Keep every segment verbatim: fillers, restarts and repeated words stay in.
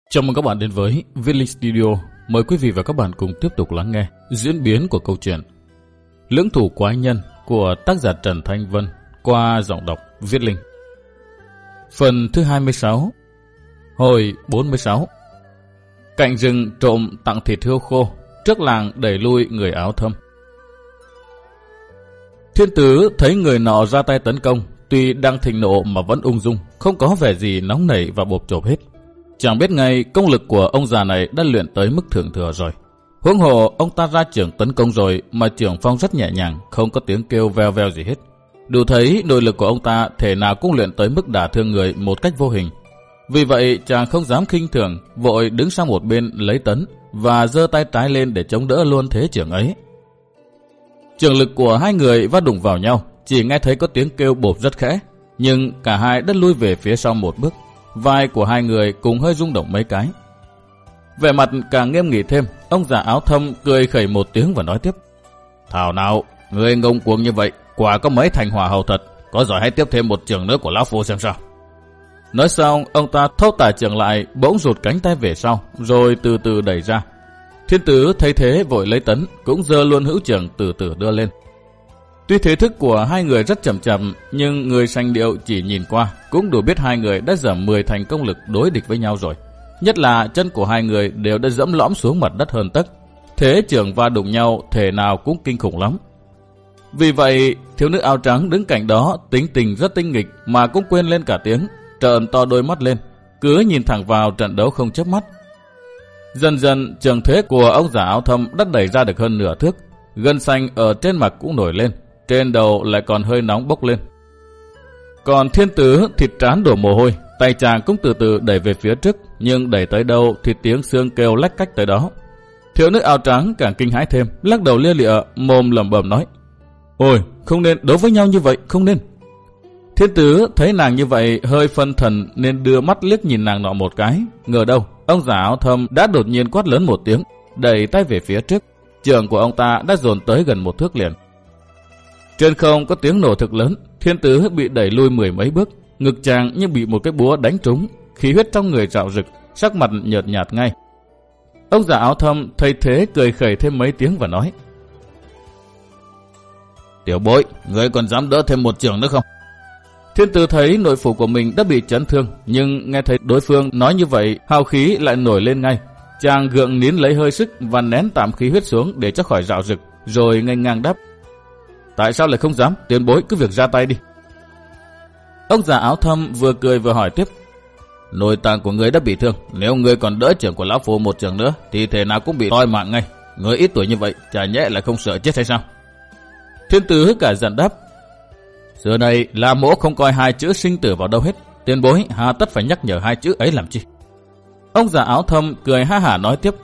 Chào mừng các bạn đến với Viết Linh Studio. Mời quý vị và các bạn cùng tiếp tục lắng nghe diễn biến của câu chuyện Lưỡng thủ quái nhân của tác giả Trần Thanh Vân qua giọng đọc Viết Linh. Phần thứ hai mươi sáu, hồi bốn mươi sáu. Cạnh rừng trộm tặng thịt hươu khô, trước làng đẩy lui người áo thâm. Thiên Tứ thấy người nọ ra tay tấn công, tuy đang thịnh nộ mà vẫn ung dung, không có vẻ gì nóng nảy và bộp chộp hết. Chẳng biết ngay công lực của ông già này đã luyện tới mức thượng thừa rồi. Huống hồ ông ta ra trưởng tấn công rồi mà trưởng phong rất nhẹ nhàng, không có tiếng kêu veo veo gì hết. Đủ thấy nội lực của ông ta thể nào cũng luyện tới mức đả thương người một cách vô hình. Vì vậy chàng không dám khinh thường, vội đứng sang một bên lấy tấn và giơ tay trái lên để chống đỡ luôn thế trưởng ấy. Trường lực của hai người va đụng vào nhau, chỉ nghe thấy có tiếng kêu bộp rất khẽ, nhưng cả hai đã lui về phía sau một bước. Vai của hai người cùng hơi rung động mấy cái. Vẻ mặt càng nghiêm nghị thêm, ông già áo thâm cười khẩy một tiếng và nói tiếp: "Thảo nào, người ngông cuồng như vậy, quả có mấy thành hỏa hầu thật, có giỏi hãy tiếp thêm một trường nữa của lão phu xem sao." Nói xong, ông ta thốt tả trường lại, bỗng rụt cánh tay về sau, rồi từ từ đẩy ra. Thiên Tứ thấy thế vội lấy tấn, cũng giơ luôn hữu trường từ từ đưa lên. Tuy thế thức của hai người rất chậm chậm, nhưng người sanh điệu chỉ nhìn qua cũng đủ biết hai người đã giảm mười thành công lực đối địch với nhau rồi. Nhất là chân của hai người đều đã dẫm lõm xuống mặt đất hơn tấc. Thế trường va đụng nhau thể nào cũng kinh khủng lắm. Vì vậy, thiếu nữ áo trắng đứng cạnh đó tính tình rất tinh nghịch mà cũng quên lên cả tiếng, trợn to đôi mắt lên, cứ nhìn thẳng vào trận đấu không chớp mắt. Dần dần trường thế của ông già áo thâm đã đẩy ra được hơn nửa thước, gân xanh ở trên mặt cũng nổi lên. Trên đầu lại còn hơi nóng bốc lên. Còn Thiên Tứ thịt trán đổ mồ hôi, tay chàng cũng từ từ đẩy về phía trước, nhưng đẩy tới đâu thì tiếng xương kêu lách cách tới đó. Thiếu nữ áo trắng càng kinh hãi thêm, lắc đầu lia lịa, mồm lẩm bẩm nói: "Ôi, không nên đấu với nhau như vậy, không nên." Thiên Tứ thấy nàng như vậy hơi phân thần nên đưa mắt liếc nhìn nàng nọ một cái, ngờ đâu ông già áo thâm đã đột nhiên quát lớn một tiếng, đẩy tay về phía trước, trường của ông ta đã dồn tới gần một thước liền. Trên không có tiếng nổ thực lớn, Thiên Tứ bị đẩy lui mười mấy bước, ngực chàng như bị một cái búa đánh trúng, khí huyết trong người rạo rực, sắc mặt nhợt nhạt ngay. Ông già áo thâm thấy thế cười khẩy thêm mấy tiếng và nói: "Tiểu bối, ngươi còn dám đỡ thêm một trường nữa không?" Thiên Tứ thấy nội phủ của mình đã bị chấn thương, nhưng nghe thấy đối phương nói như vậy, hào khí lại nổi lên ngay. Chàng gượng nín lấy hơi sức và nén tạm khí huyết xuống để cho khỏi rạo rực, rồi nghênh ngang đáp: "Tại sao lại không dám? Tiền bối cứ việc ra tay đi." Ông già áo thâm vừa cười vừa hỏi tiếp: "Nội tạng của ngươi đã bị thương, nếu ngươi còn đỡ trưởng của lão phu một trường nữa thì thể nào cũng bị toi mạng ngay. Ngươi ít tuổi như vậy, chả nhẽ lại không sợ chết hay sao?" Thiên Tứ cả giận đáp: "Xưa này là mỗ không coi hai chữ sinh tử vào đâu hết, tiền bối hà tất phải nhắc nhở hai chữ ấy làm chi?" Ông già áo thâm cười ha hả nói tiếp: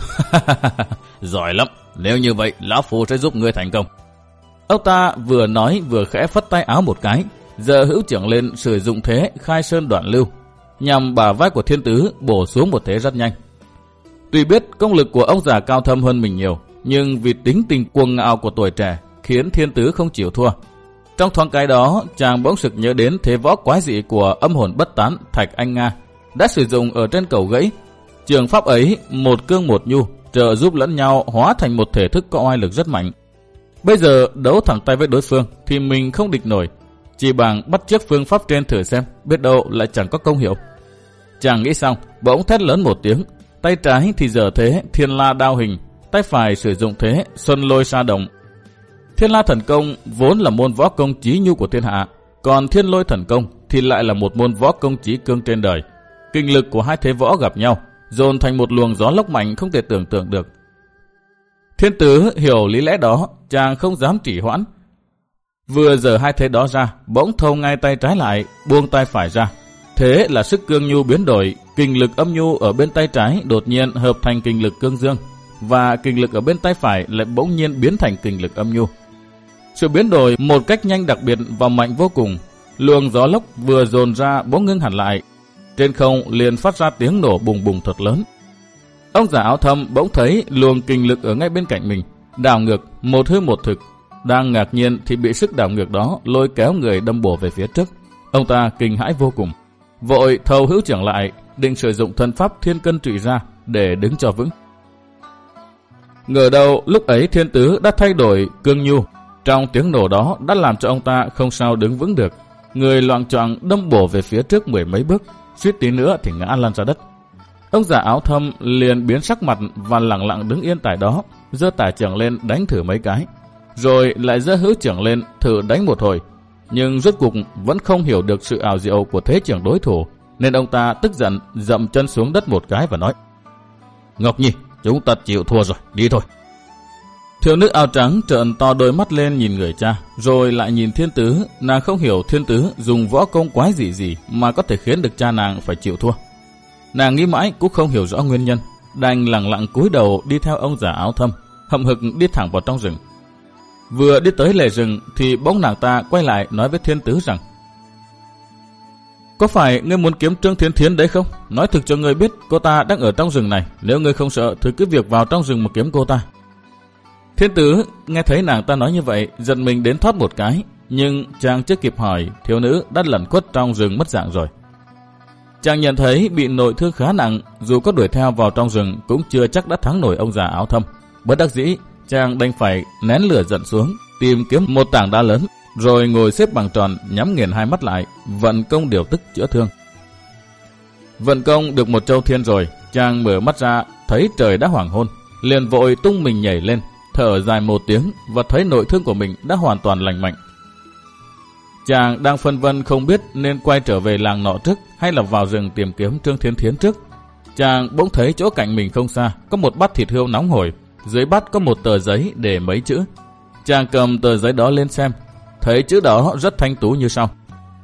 "Giỏi lắm, nếu như vậy lão phu sẽ giúp ngươi thành công." Ông ta vừa nói vừa khẽ phất tay áo một cái, giơ hữu trưởng lên sử dụng thế khai sơn đoạn lưu, nhằm bả vai của Thiên Tứ bổ xuống một thế rất nhanh. Tuy biết công lực của ông già cao thâm hơn mình nhiều, nhưng vì tính tình cuồng ngạo của tuổi trẻ khiến Thiên Tứ không chịu thua. Trong thoáng cái đó, chàng bỗng sực nhớ đến thế võ quái dị của âm hồn bất tán Thạch Anh Nga đã sử dụng ở trên cầu gãy. Trường pháp ấy một cương một nhu, trợ giúp lẫn nhau hóa thành một thể thức có oai lực rất mạnh. Bây giờ đấu thẳng tay với đối phương thì mình không địch nổi, chỉ bằng bắt chước phương pháp trên thử xem, biết đâu lại chẳng có công hiệu. Chàng nghĩ xong, bỗng thét lớn một tiếng, tay trái thì giở thế Thiên La đao hình, tay phải sử dụng thế Xuân Lôi Sa Đồng. Thiên La thần công vốn là môn võ công chí nhu của thiên hạ, còn Thiên Lôi thần công thì lại là một môn võ công chí cương trên đời. Kinh lực của hai thế võ gặp nhau, dồn thành một luồng gió lốc mạnh không thể tưởng tượng được. Thiên Tứ hiểu lý lẽ đó, chàng không dám trì hoãn. Vừa giở hai thế đó ra, bỗng thâu ngay tay trái lại, buông tay phải ra. Thế là sức cương nhu biến đổi, kinh lực âm nhu ở bên tay trái đột nhiên hợp thành kinh lực cương dương, và kinh lực ở bên tay phải lại bỗng nhiên biến thành kinh lực âm nhu. Sự biến đổi một cách nhanh đặc biệt và mạnh vô cùng, luồng gió lốc vừa dồn ra bỗng ngưng hẳn lại. Trên không liền phát ra tiếng nổ bùng bùng thật lớn. Ông già áo thâm bỗng thấy luồng kinh lực ở ngay bên cạnh mình, đảo ngược một hư một thực. Đang ngạc nhiên thì bị sức đảo ngược đó lôi kéo người đâm bổ về phía trước. Ông ta kinh hãi vô cùng, vội thâu hữu trưởng lại, định sử dụng thân pháp thiên cân trụy ra để đứng cho vững. Ngờ đâu lúc ấy thiên tứ đã thay đổi cương nhu, trong tiếng nổ đó đã làm cho ông ta không sao đứng vững được, người loạng choạng đâm bổ về phía trước mười mấy bước, suýt tí nữa thì ngã lăn ra đất. Ông già áo thâm liền biến sắc mặt và lặng lặng đứng yên tại đó, giơ tả chưởng lên đánh thử mấy cái, rồi lại giơ hữu chưởng lên thử đánh một hồi, nhưng rốt cuộc vẫn không hiểu được sự ảo diệu của thế chưởng đối thủ, nên ông ta tức giận dậm chân xuống đất một cái và nói: Ngọc Nhi, chúng ta chịu thua rồi, đi thôi. Thiếu nữ áo trắng trợn to đôi mắt lên nhìn người cha, rồi lại nhìn thiên tứ. Nàng không hiểu thiên tứ dùng võ công quái gì gì mà có thể khiến được cha nàng phải chịu thua. Nàng nghĩ mãi cũng không hiểu rõ nguyên nhân, đành lặng lặng cúi đầu đi theo ông già áo thâm, hậm hực đi thẳng vào trong rừng. Vừa đi tới lề rừng thì bỗng nàng ta quay lại nói với thiên tứ rằng: Có phải ngươi muốn kiếm Trương Thiến Thiến đấy không? Nói thực cho ngươi biết, cô ta đang ở trong rừng này, nếu ngươi không sợ thì cứ việc vào trong rừng mà kiếm cô ta. Thiên tứ nghe thấy nàng ta nói như vậy, giật mình đến thoát một cái, nhưng chàng chưa kịp hỏi, thiếu nữ đã lẩn khuất trong rừng mất dạng rồi. Chàng nhận thấy bị nội thương khá nặng, dù có đuổi theo vào trong rừng cũng chưa chắc đã thắng nổi ông già áo thâm. Bất đắc dĩ, chàng đành phải nén lửa giận xuống, tìm kiếm một tảng đá lớn, rồi ngồi xếp bằng tròn, nhắm nghiền hai mắt lại, vận công điều tức chữa thương. Vận công được một châu thiên rồi, chàng mở mắt ra, thấy trời đã hoàng hôn, liền vội tung mình nhảy lên, thở dài một tiếng và thấy nội thương của mình đã hoàn toàn lành mạnh. Chàng đang phân vân không biết nên quay trở về làng nọ trước hay là vào rừng tìm kiếm Trương Thiến Thiến trước. Chàng bỗng thấy chỗ cạnh mình không xa có một bát thịt hươu nóng hổi, dưới bát có một tờ giấy để mấy chữ. Chàng cầm tờ giấy đó lên xem, thấy chữ đó rất thanh tú như sau: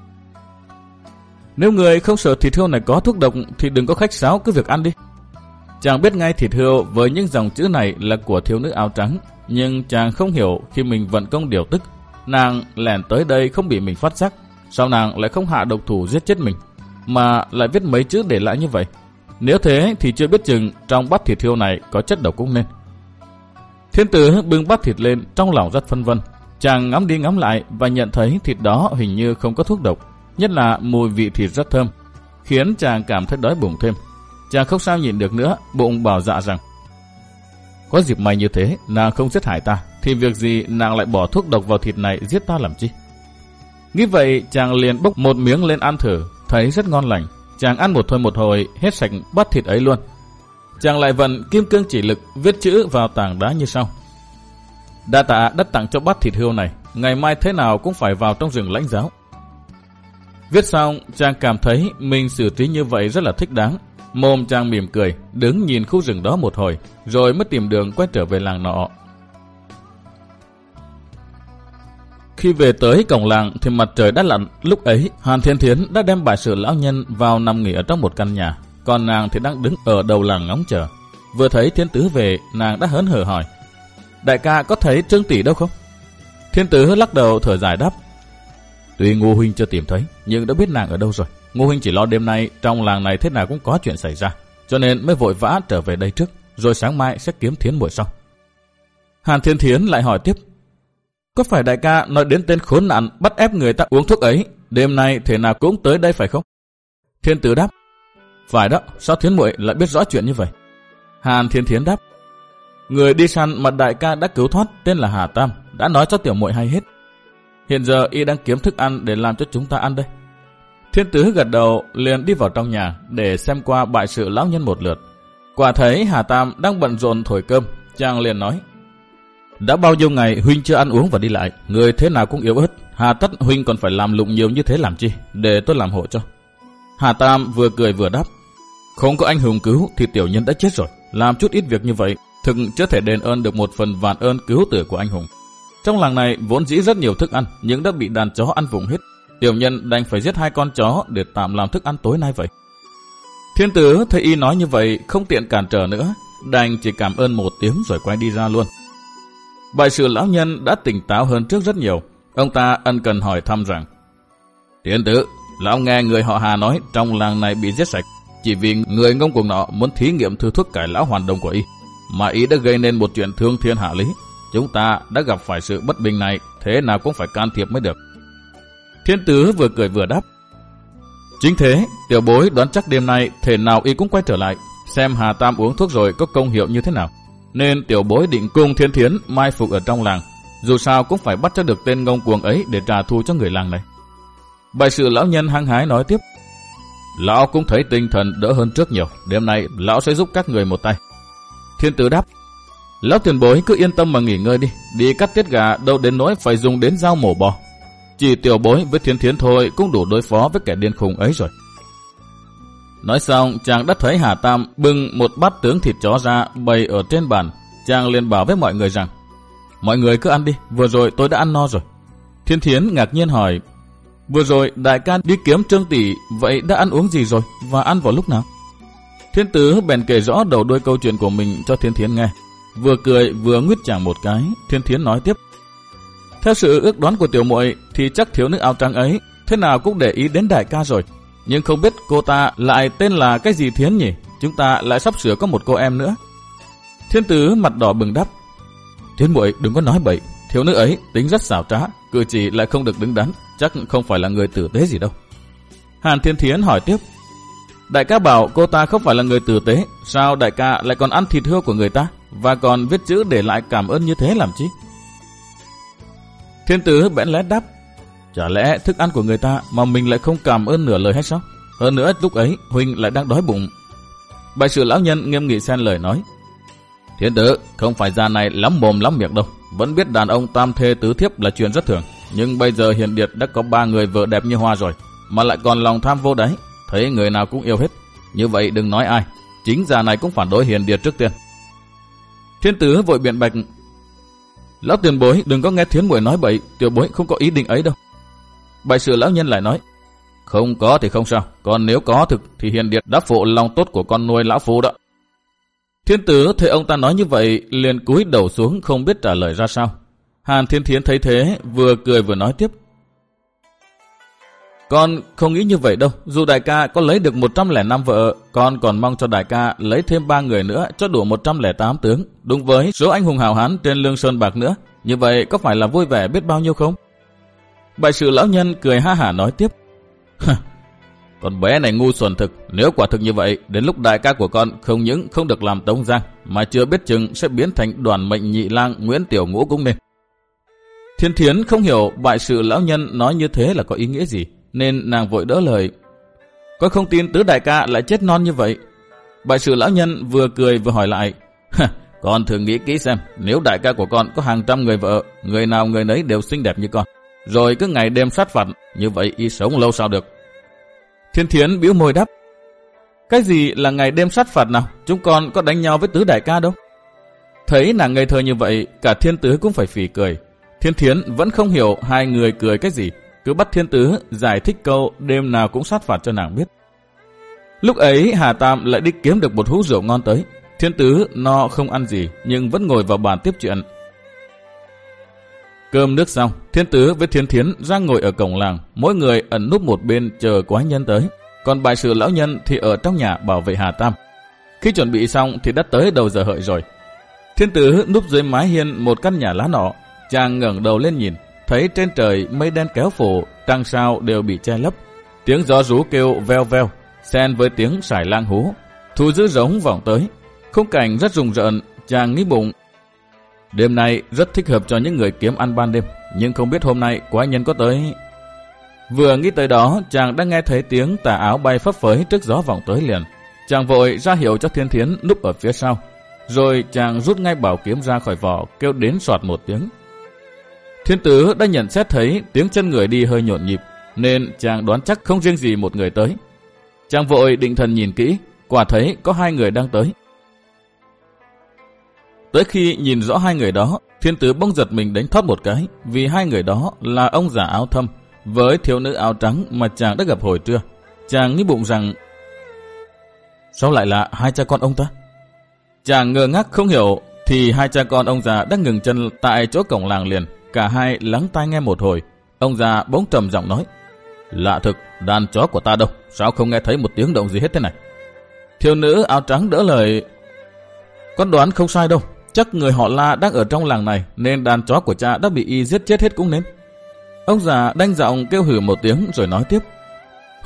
Nếu người không sợ thịt hươu này có thuốc độc thì đừng có khách sáo, cứ việc ăn đi. Chàng biết ngay thịt hươu với những dòng chữ này là của thiếu nữ áo trắng, nhưng chàng không hiểu khi mình vận công điều tức, nàng lẻn tới đây không bị mình phát giác, sao nàng lại không hạ độc thủ giết chết mình, mà lại viết mấy chữ để lại như vậy. Nếu thế thì chưa biết chừng trong bát thịt hươu này có chất độc cũng nên. Thiên tử bưng bát thịt lên, trong lòng rất phân vân. Chàng ngắm đi ngắm lại và nhận thấy thịt đó hình như không có thuốc độc, nhất là mùi vị thịt rất thơm, khiến chàng cảm thấy đói bụng thêm. Chàng không sao nhịn được nữa, bụng bảo dạ rằng: Có dịp may như thế, nàng không giết hại ta, thì việc gì nàng lại bỏ thuốc độc vào thịt này giết ta làm chi? Nghĩ vậy, chàng liền bốc một miếng lên ăn thử, thấy rất ngon lành. Chàng ăn một thôi một hồi, hết sạch bát thịt ấy luôn. Chàng lại vận kim cương chỉ lực, viết chữ vào tảng đá như sau: Đa tạ đất tặng cho bát thịt hươu này, ngày mai thế nào cũng phải vào trong rừng lãnh giáo. Viết xong, chàng cảm thấy mình xử trí như vậy rất là thích đáng. Mồm chàng mỉm cười, đứng nhìn khu rừng đó một hồi, rồi mới tìm đường quay trở về làng nọ. Khi về tới cổng làng thì mặt trời đã lặn. Lúc ấy Hàn Thiên Thiến đã đem Bại Sự lão nhân vào nằm nghỉ ở trong một căn nhà, còn nàng thì đang đứng ở đầu làng ngóng chờ. Vừa thấy Thiên Tứ về, nàng đã hớn hở hỏi: Đại ca có thấy Trương tỷ đâu không? Thiên Tứ lắc đầu thở dài đáp: Tuy Ngô huynh chưa tìm thấy, nhưng đã biết nàng ở đâu rồi. Ngô huynh chỉ lo đêm nay trong làng này thế nào cũng có chuyện xảy ra, cho nên mới vội vã trở về đây trước, rồi sáng mai sẽ kiếm Thiến muội sau. Hàn Thiên Thiến lại hỏi tiếp: Có phải đại ca nói đến tên khốn nạn bắt ép người ta uống thuốc ấy, đêm nay thế nào cũng tới đây phải không? Thiên Tứ đáp: Phải đó, sao Thiến muội lại biết rõ chuyện như vậy? Hàn Thiên Thiến đáp: Người đi săn mà đại ca đã cứu thoát tên là Hà Tam đã nói cho tiểu muội hay hết. Hiện giờ y đang kiếm thức ăn để làm cho chúng ta ăn đây. Thiên Tứ gật đầu, liền đi vào trong nhà để xem qua Bại Sự lão nhân một lượt. Quả thấy Hà Tam đang bận rộn thổi cơm, chàng liền nói: Đã bao nhiêu ngày huynh chưa ăn uống và đi lại, người thế nào cũng yếu ớt, hà tất huynh còn phải làm lụng nhiều như thế làm chi, để tôi làm hộ cho. Hà Tam vừa cười vừa đáp: Không có anh hùng cứu thì tiểu nhân đã chết rồi, làm chút ít việc như vậy thực chưa thể đền ơn được một phần vạn ơn cứu tử của anh hùng. Trong làng này vốn dĩ rất nhiều thức ăn, nhưng đã bị đàn chó ăn vụng hết. Tiểu nhân đành phải giết hai con chó để tạm làm thức ăn tối nay vậy. Thiên Tử thấy y nói như vậy không tiện cản trở nữa, đành chỉ cảm ơn một tiếng rồi quay đi ra luôn. Bại Sự lão nhân đã tỉnh táo hơn trước rất nhiều. Ông ta ân cần hỏi thăm rằng: Thiên Tử, lão nghe người họ Hà nói trong làng này bị giết sạch, chỉ vì người ngông cuồng nọ muốn thí nghiệm thử thuốc cải lão hoàn đồng của y, mà y đã gây nên một chuyện thương thiên hạ lý. Chúng ta đã gặp phải sự bất bình này, thế nào cũng phải can thiệp mới được. Thiên Tứ vừa cười vừa đáp: Chính thế, tiểu bối đoán chắc đêm nay thể nào y cũng quay trở lại, xem Hà Tam uống thuốc rồi có công hiệu như thế nào. Nên tiểu bối định cùng Thiên Thiến mai phục ở trong làng, dù sao cũng phải bắt cho được tên ngông cuồng ấy để trả thù cho người làng này. Bại sự lão nhân hăng hái nói tiếp. Lão cũng thấy tinh thần đỡ hơn trước nhiều, đêm nay lão sẽ giúp các người một tay. Thiên Tử đáp. Lão tiền bối cứ yên tâm mà nghỉ ngơi đi, đi cắt tiết gà đâu đến nỗi phải dùng đến dao mổ bò. Chỉ tiểu bối với Thiên Thiến thôi cũng đủ đối phó với kẻ điên khùng ấy rồi. Nói xong, chàng đã thấy Hà Tam bưng một bát tướng thịt chó ra bày ở trên bàn. Chàng liền bảo với mọi người rằng, mọi người cứ ăn đi, vừa rồi tôi đã ăn no rồi. Thiên Thiến ngạc nhiên hỏi, vừa rồi đại ca đi kiếm Trương tỷ, vậy đã ăn uống gì rồi và ăn vào lúc nào? Thiên Tử bèn kể rõ đầu đuôi câu chuyện của mình cho Thiên Thiến nghe. Vừa cười vừa nguyết chàng một cái, Thiên Thiến nói tiếp. Theo sự ước đoán của tiểu muội thì chắc thiếu nữ áo trắng ấy thế nào cũng để ý đến đại ca rồi. Nhưng không biết cô ta lại tên là cái gì Thiến nhỉ? Chúng ta lại sắp sửa có một cô em nữa. Thiên Tử mặt đỏ bừng đáp. Thiên muội đừng có nói bậy, thiếu nữ ấy tính rất xảo trá, cử chỉ lại không được đứng đắn, chắc không phải là người tử tế gì đâu. Hàn Thiên Thiến hỏi tiếp. Đại ca bảo cô ta không phải là người tử tế, sao đại ca lại còn ăn thịt hươu của người ta và còn viết chữ để lại cảm ơn như thế làm chi? Thiên Tử bẽn lét đáp. Chả lẽ thức ăn của người ta mà mình lại không cảm ơn nửa lời hay sao? Hơn nữa lúc ấy huynh lại đang đói bụng. Bại sự lão nhân nghiêm nghị xen lời nói. Thiên Tử không phải già này lắm mồm lắm miệng đâu, vẫn biết đàn ông tam thê tứ thiếp là chuyện rất thường. Nhưng bây giờ Hiền Điệt đã có ba người vợ đẹp như hoa rồi, mà lại còn lòng tham vô đáy, thấy người nào cũng yêu hết. Như vậy đừng nói ai, chính già này cũng phản đối Hiền Điệt trước tiên. Thiên Tử vội biện bạch. Lão tiền bối đừng có nghe Thiến muội nói bậy, tiểu bối không có ý định ấy đâu. Bại sự lão nhân lại nói. Không có thì không sao, còn nếu có thực thì Hiền Điệt đã phụ lòng tốt của con nuôi lão phu đó. Thiên Tử thấy ông ta nói như vậy liền cúi đầu xuống không biết trả lời ra sao. Hàn Thiên Thiến thấy thế vừa cười vừa nói tiếp. Con không nghĩ như vậy đâu, dù đại ca có lấy được một trăm lẻ năm vợ, con còn mong cho đại ca lấy thêm ba người nữa cho đủ một trăm lẻ tám tướng, đúng với số anh hùng hào hán trên Lương Sơn Bạc nữa. Như vậy có phải là vui vẻ biết bao nhiêu không? Bại sự lão nhân cười ha hả nói tiếp. Con bé này ngu xuẩn thực, nếu quả thực như vậy, đến lúc đại ca của con không những không được làm Tống Giang, mà chưa biết chừng sẽ biến thành đoàn mệnh nhị lang Nguyễn Tiểu Ngũ cũng nên. Thiên Thiến không hiểu bại sự lão nhân nói như thế là có ý nghĩa gì, nên nàng vội đỡ lời. Con không tin tứ đại ca lại chết non như vậy. Bại sự lão nhân vừa cười vừa hỏi lại. Con thử nghĩ kỹ xem, nếu đại ca của con có hàng trăm người vợ, người nào người nấy đều xinh đẹp như con, rồi cứ ngày đêm sát phạt, như vậy y sống lâu sao được? Thiên Thiến bĩu môi đáp. Cái gì là ngày đêm sát phạt nào? Chúng con có đánh nhau với tứ đại ca đâu. Thấy nàng ngây thơ như vậy, cả Thiên Tứ cũng phải phì cười. Thiên Thiến vẫn không hiểu hai người cười cái gì, cứ bắt Thiên Tứ giải thích câu đêm nào cũng sát phạt cho nàng biết. Lúc ấy Hà Tam lại đi kiếm được một hũ rượu ngon tới. Thiên Tứ no không ăn gì nhưng vẫn ngồi vào bàn tiếp chuyện. Cơm nước xong, Thiên Tứ với Thiên Thiến ra ngồi ở cổng làng, mỗi người ẩn núp một bên chờ quái nhân tới. Còn bại sự lão nhân thì ở trong nhà bảo vệ Hà Tam. Khi chuẩn bị xong thì đã tới đầu giờ hợi rồi. Thiên Tứ núp dưới mái hiên một căn nhà lá nọ, chàng ngẩng đầu lên nhìn, thấy trên trời mây đen kéo phủ, trăng sao đều bị che lấp. Tiếng gió rú kêu veo veo, xen với tiếng sải lang hú, thú dữ giống vọng tới. Khung cảnh rất rùng rợn, chàng nghĩ bụng. Đêm nay rất thích hợp cho những người kiếm ăn ban đêm, nhưng không biết hôm nay quái nhân có tới. Vừa nghĩ tới đó, chàng đã nghe thấy tiếng tà áo bay phấp phới trước gió vọng tới liền. Chàng vội ra hiệu cho Thiên Thiến núp ở phía sau, rồi chàng rút ngay bảo kiếm ra khỏi vỏ, kêu đến soạt một tiếng. Thiên Tứ đã nhận xét thấy tiếng chân người đi hơi nhộn nhịp, nên chàng đoán chắc không riêng gì một người tới. Chàng vội định thần nhìn kỹ, quả thấy có hai người đang tới. Tới khi nhìn rõ hai người đó, Thiên Tứ bỗng giật mình đánh thoát một cái, vì hai người đó là ông già áo thâm với thiếu nữ áo trắng mà chàng đã gặp hồi trưa. Chàng nghĩ bụng rằng, sao lại là hai cha con ông ta? Chàng ngơ ngác không hiểu, thì hai cha con ông già đã ngừng chân tại chỗ cổng làng liền. Cả hai lắng tai nghe một hồi. Ông già bỗng trầm giọng nói, lạ thực, đàn chó của ta đâu, sao không nghe thấy một tiếng động gì hết thế này? Thiếu nữ áo trắng đỡ lời, con đoán không sai đâu, chắc người họ La đang ở trong làng này, nên đàn chó của cha đã bị y giết chết hết cũng nên. Ông già đanh giọng kêu hử một tiếng rồi nói tiếp, Hả,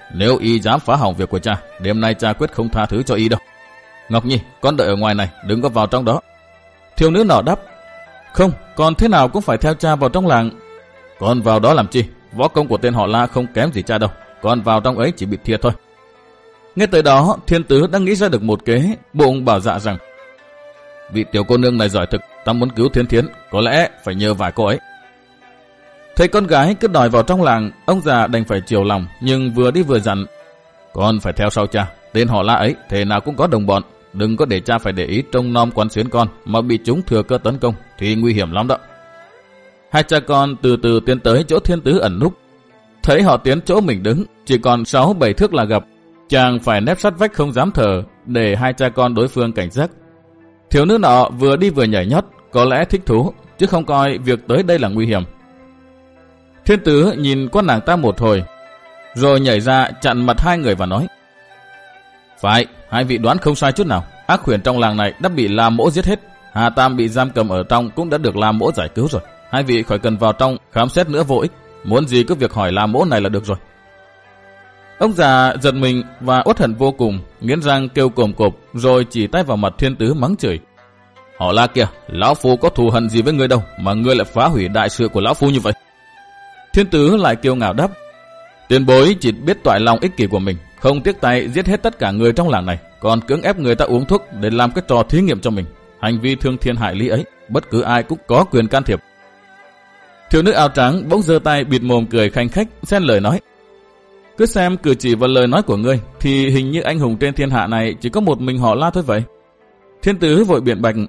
Nếu y dám phá hỏng việc của cha, đêm nay cha quyết không tha thứ cho y đâu. Ngọc Nhi, con đợi ở ngoài này, đừng có vào trong đó. Thiếu nữ nọ đáp, không, con thế nào cũng phải theo cha vào trong làng. Con vào đó làm chi? Võ công của tên họ La không kém gì cha đâu. Con vào trong ấy chỉ bị thiệt thôi. Nghe tới đó, Thiên Tứ đã nghĩ ra được một kế, bụng bảo dạ rằng, vị tiểu cô nương này giỏi thực, ta muốn cứu Thiên Thiến, có lẽ phải nhờ vài cô ấy. Thấy con gái cứ đòi vào trong làng, ông già đành phải chiều lòng, nhưng vừa đi vừa dặn, con phải theo sau cha, tên họ La ấy thế nào cũng có đồng bọn, đừng có để cha phải để ý trông nom quán xuyến con mà bị chúng thừa cơ tấn công thì nguy hiểm lắm đó. Hai cha con từ từ tiến tới chỗ Thiên Tứ ẩn núp. Thấy họ tiến chỗ mình đứng, chỉ còn sáu bảy thước là gặp, chàng phải nép sát vách không dám thở để hai cha con đối phương cảnh giác. Thiếu nữ nọ vừa đi vừa nhảy nhót, có lẽ thích thú, chứ không coi việc tới đây là nguy hiểm. Thiên Tứ nhìn qua nàng ta một hồi, rồi nhảy ra chặn mặt hai người và nói, phải, hai vị đoán không sai chút nào, ác huyền trong làng này đã bị La Mỗ giết hết, Hà Tam bị giam cầm ở trong cũng đã được La Mỗ giải cứu rồi. Hai vị khỏi cần vào trong khám xét nữa vô ích, muốn gì cứ việc hỏi La Mỗ này là được rồi. Ông già giật mình và uất hận vô cùng, nghiến răng kêu cồm cộp, rồi chỉ tay vào mặt Thiên Tứ mắng chửi. Họ La kìa, lão phu có thù hận gì với ngươi đâu mà ngươi lại phá hủy đại sự của lão phu như vậy. Thiên Tứ lại kiêu ngạo đáp, tiền bối chỉ biết toại lòng ích kỷ của mình, không tiếc tay giết hết tất cả người trong làng này, còn cưỡng ép người ta uống thuốc để làm cái trò thí nghiệm cho mình. Hành vi thương thiên hại lý ấy, bất cứ ai cũng có quyền can thiệp. Thiếu nữ áo trắng bỗng giơ tay bịt mồm cười khanh khách, xen lời nói, cứ xem cử chỉ và lời nói của ngươi thì hình như anh hùng trên thiên hạ này chỉ có một mình họ La thôi vậy. Thiên Tứ vội biện bạch,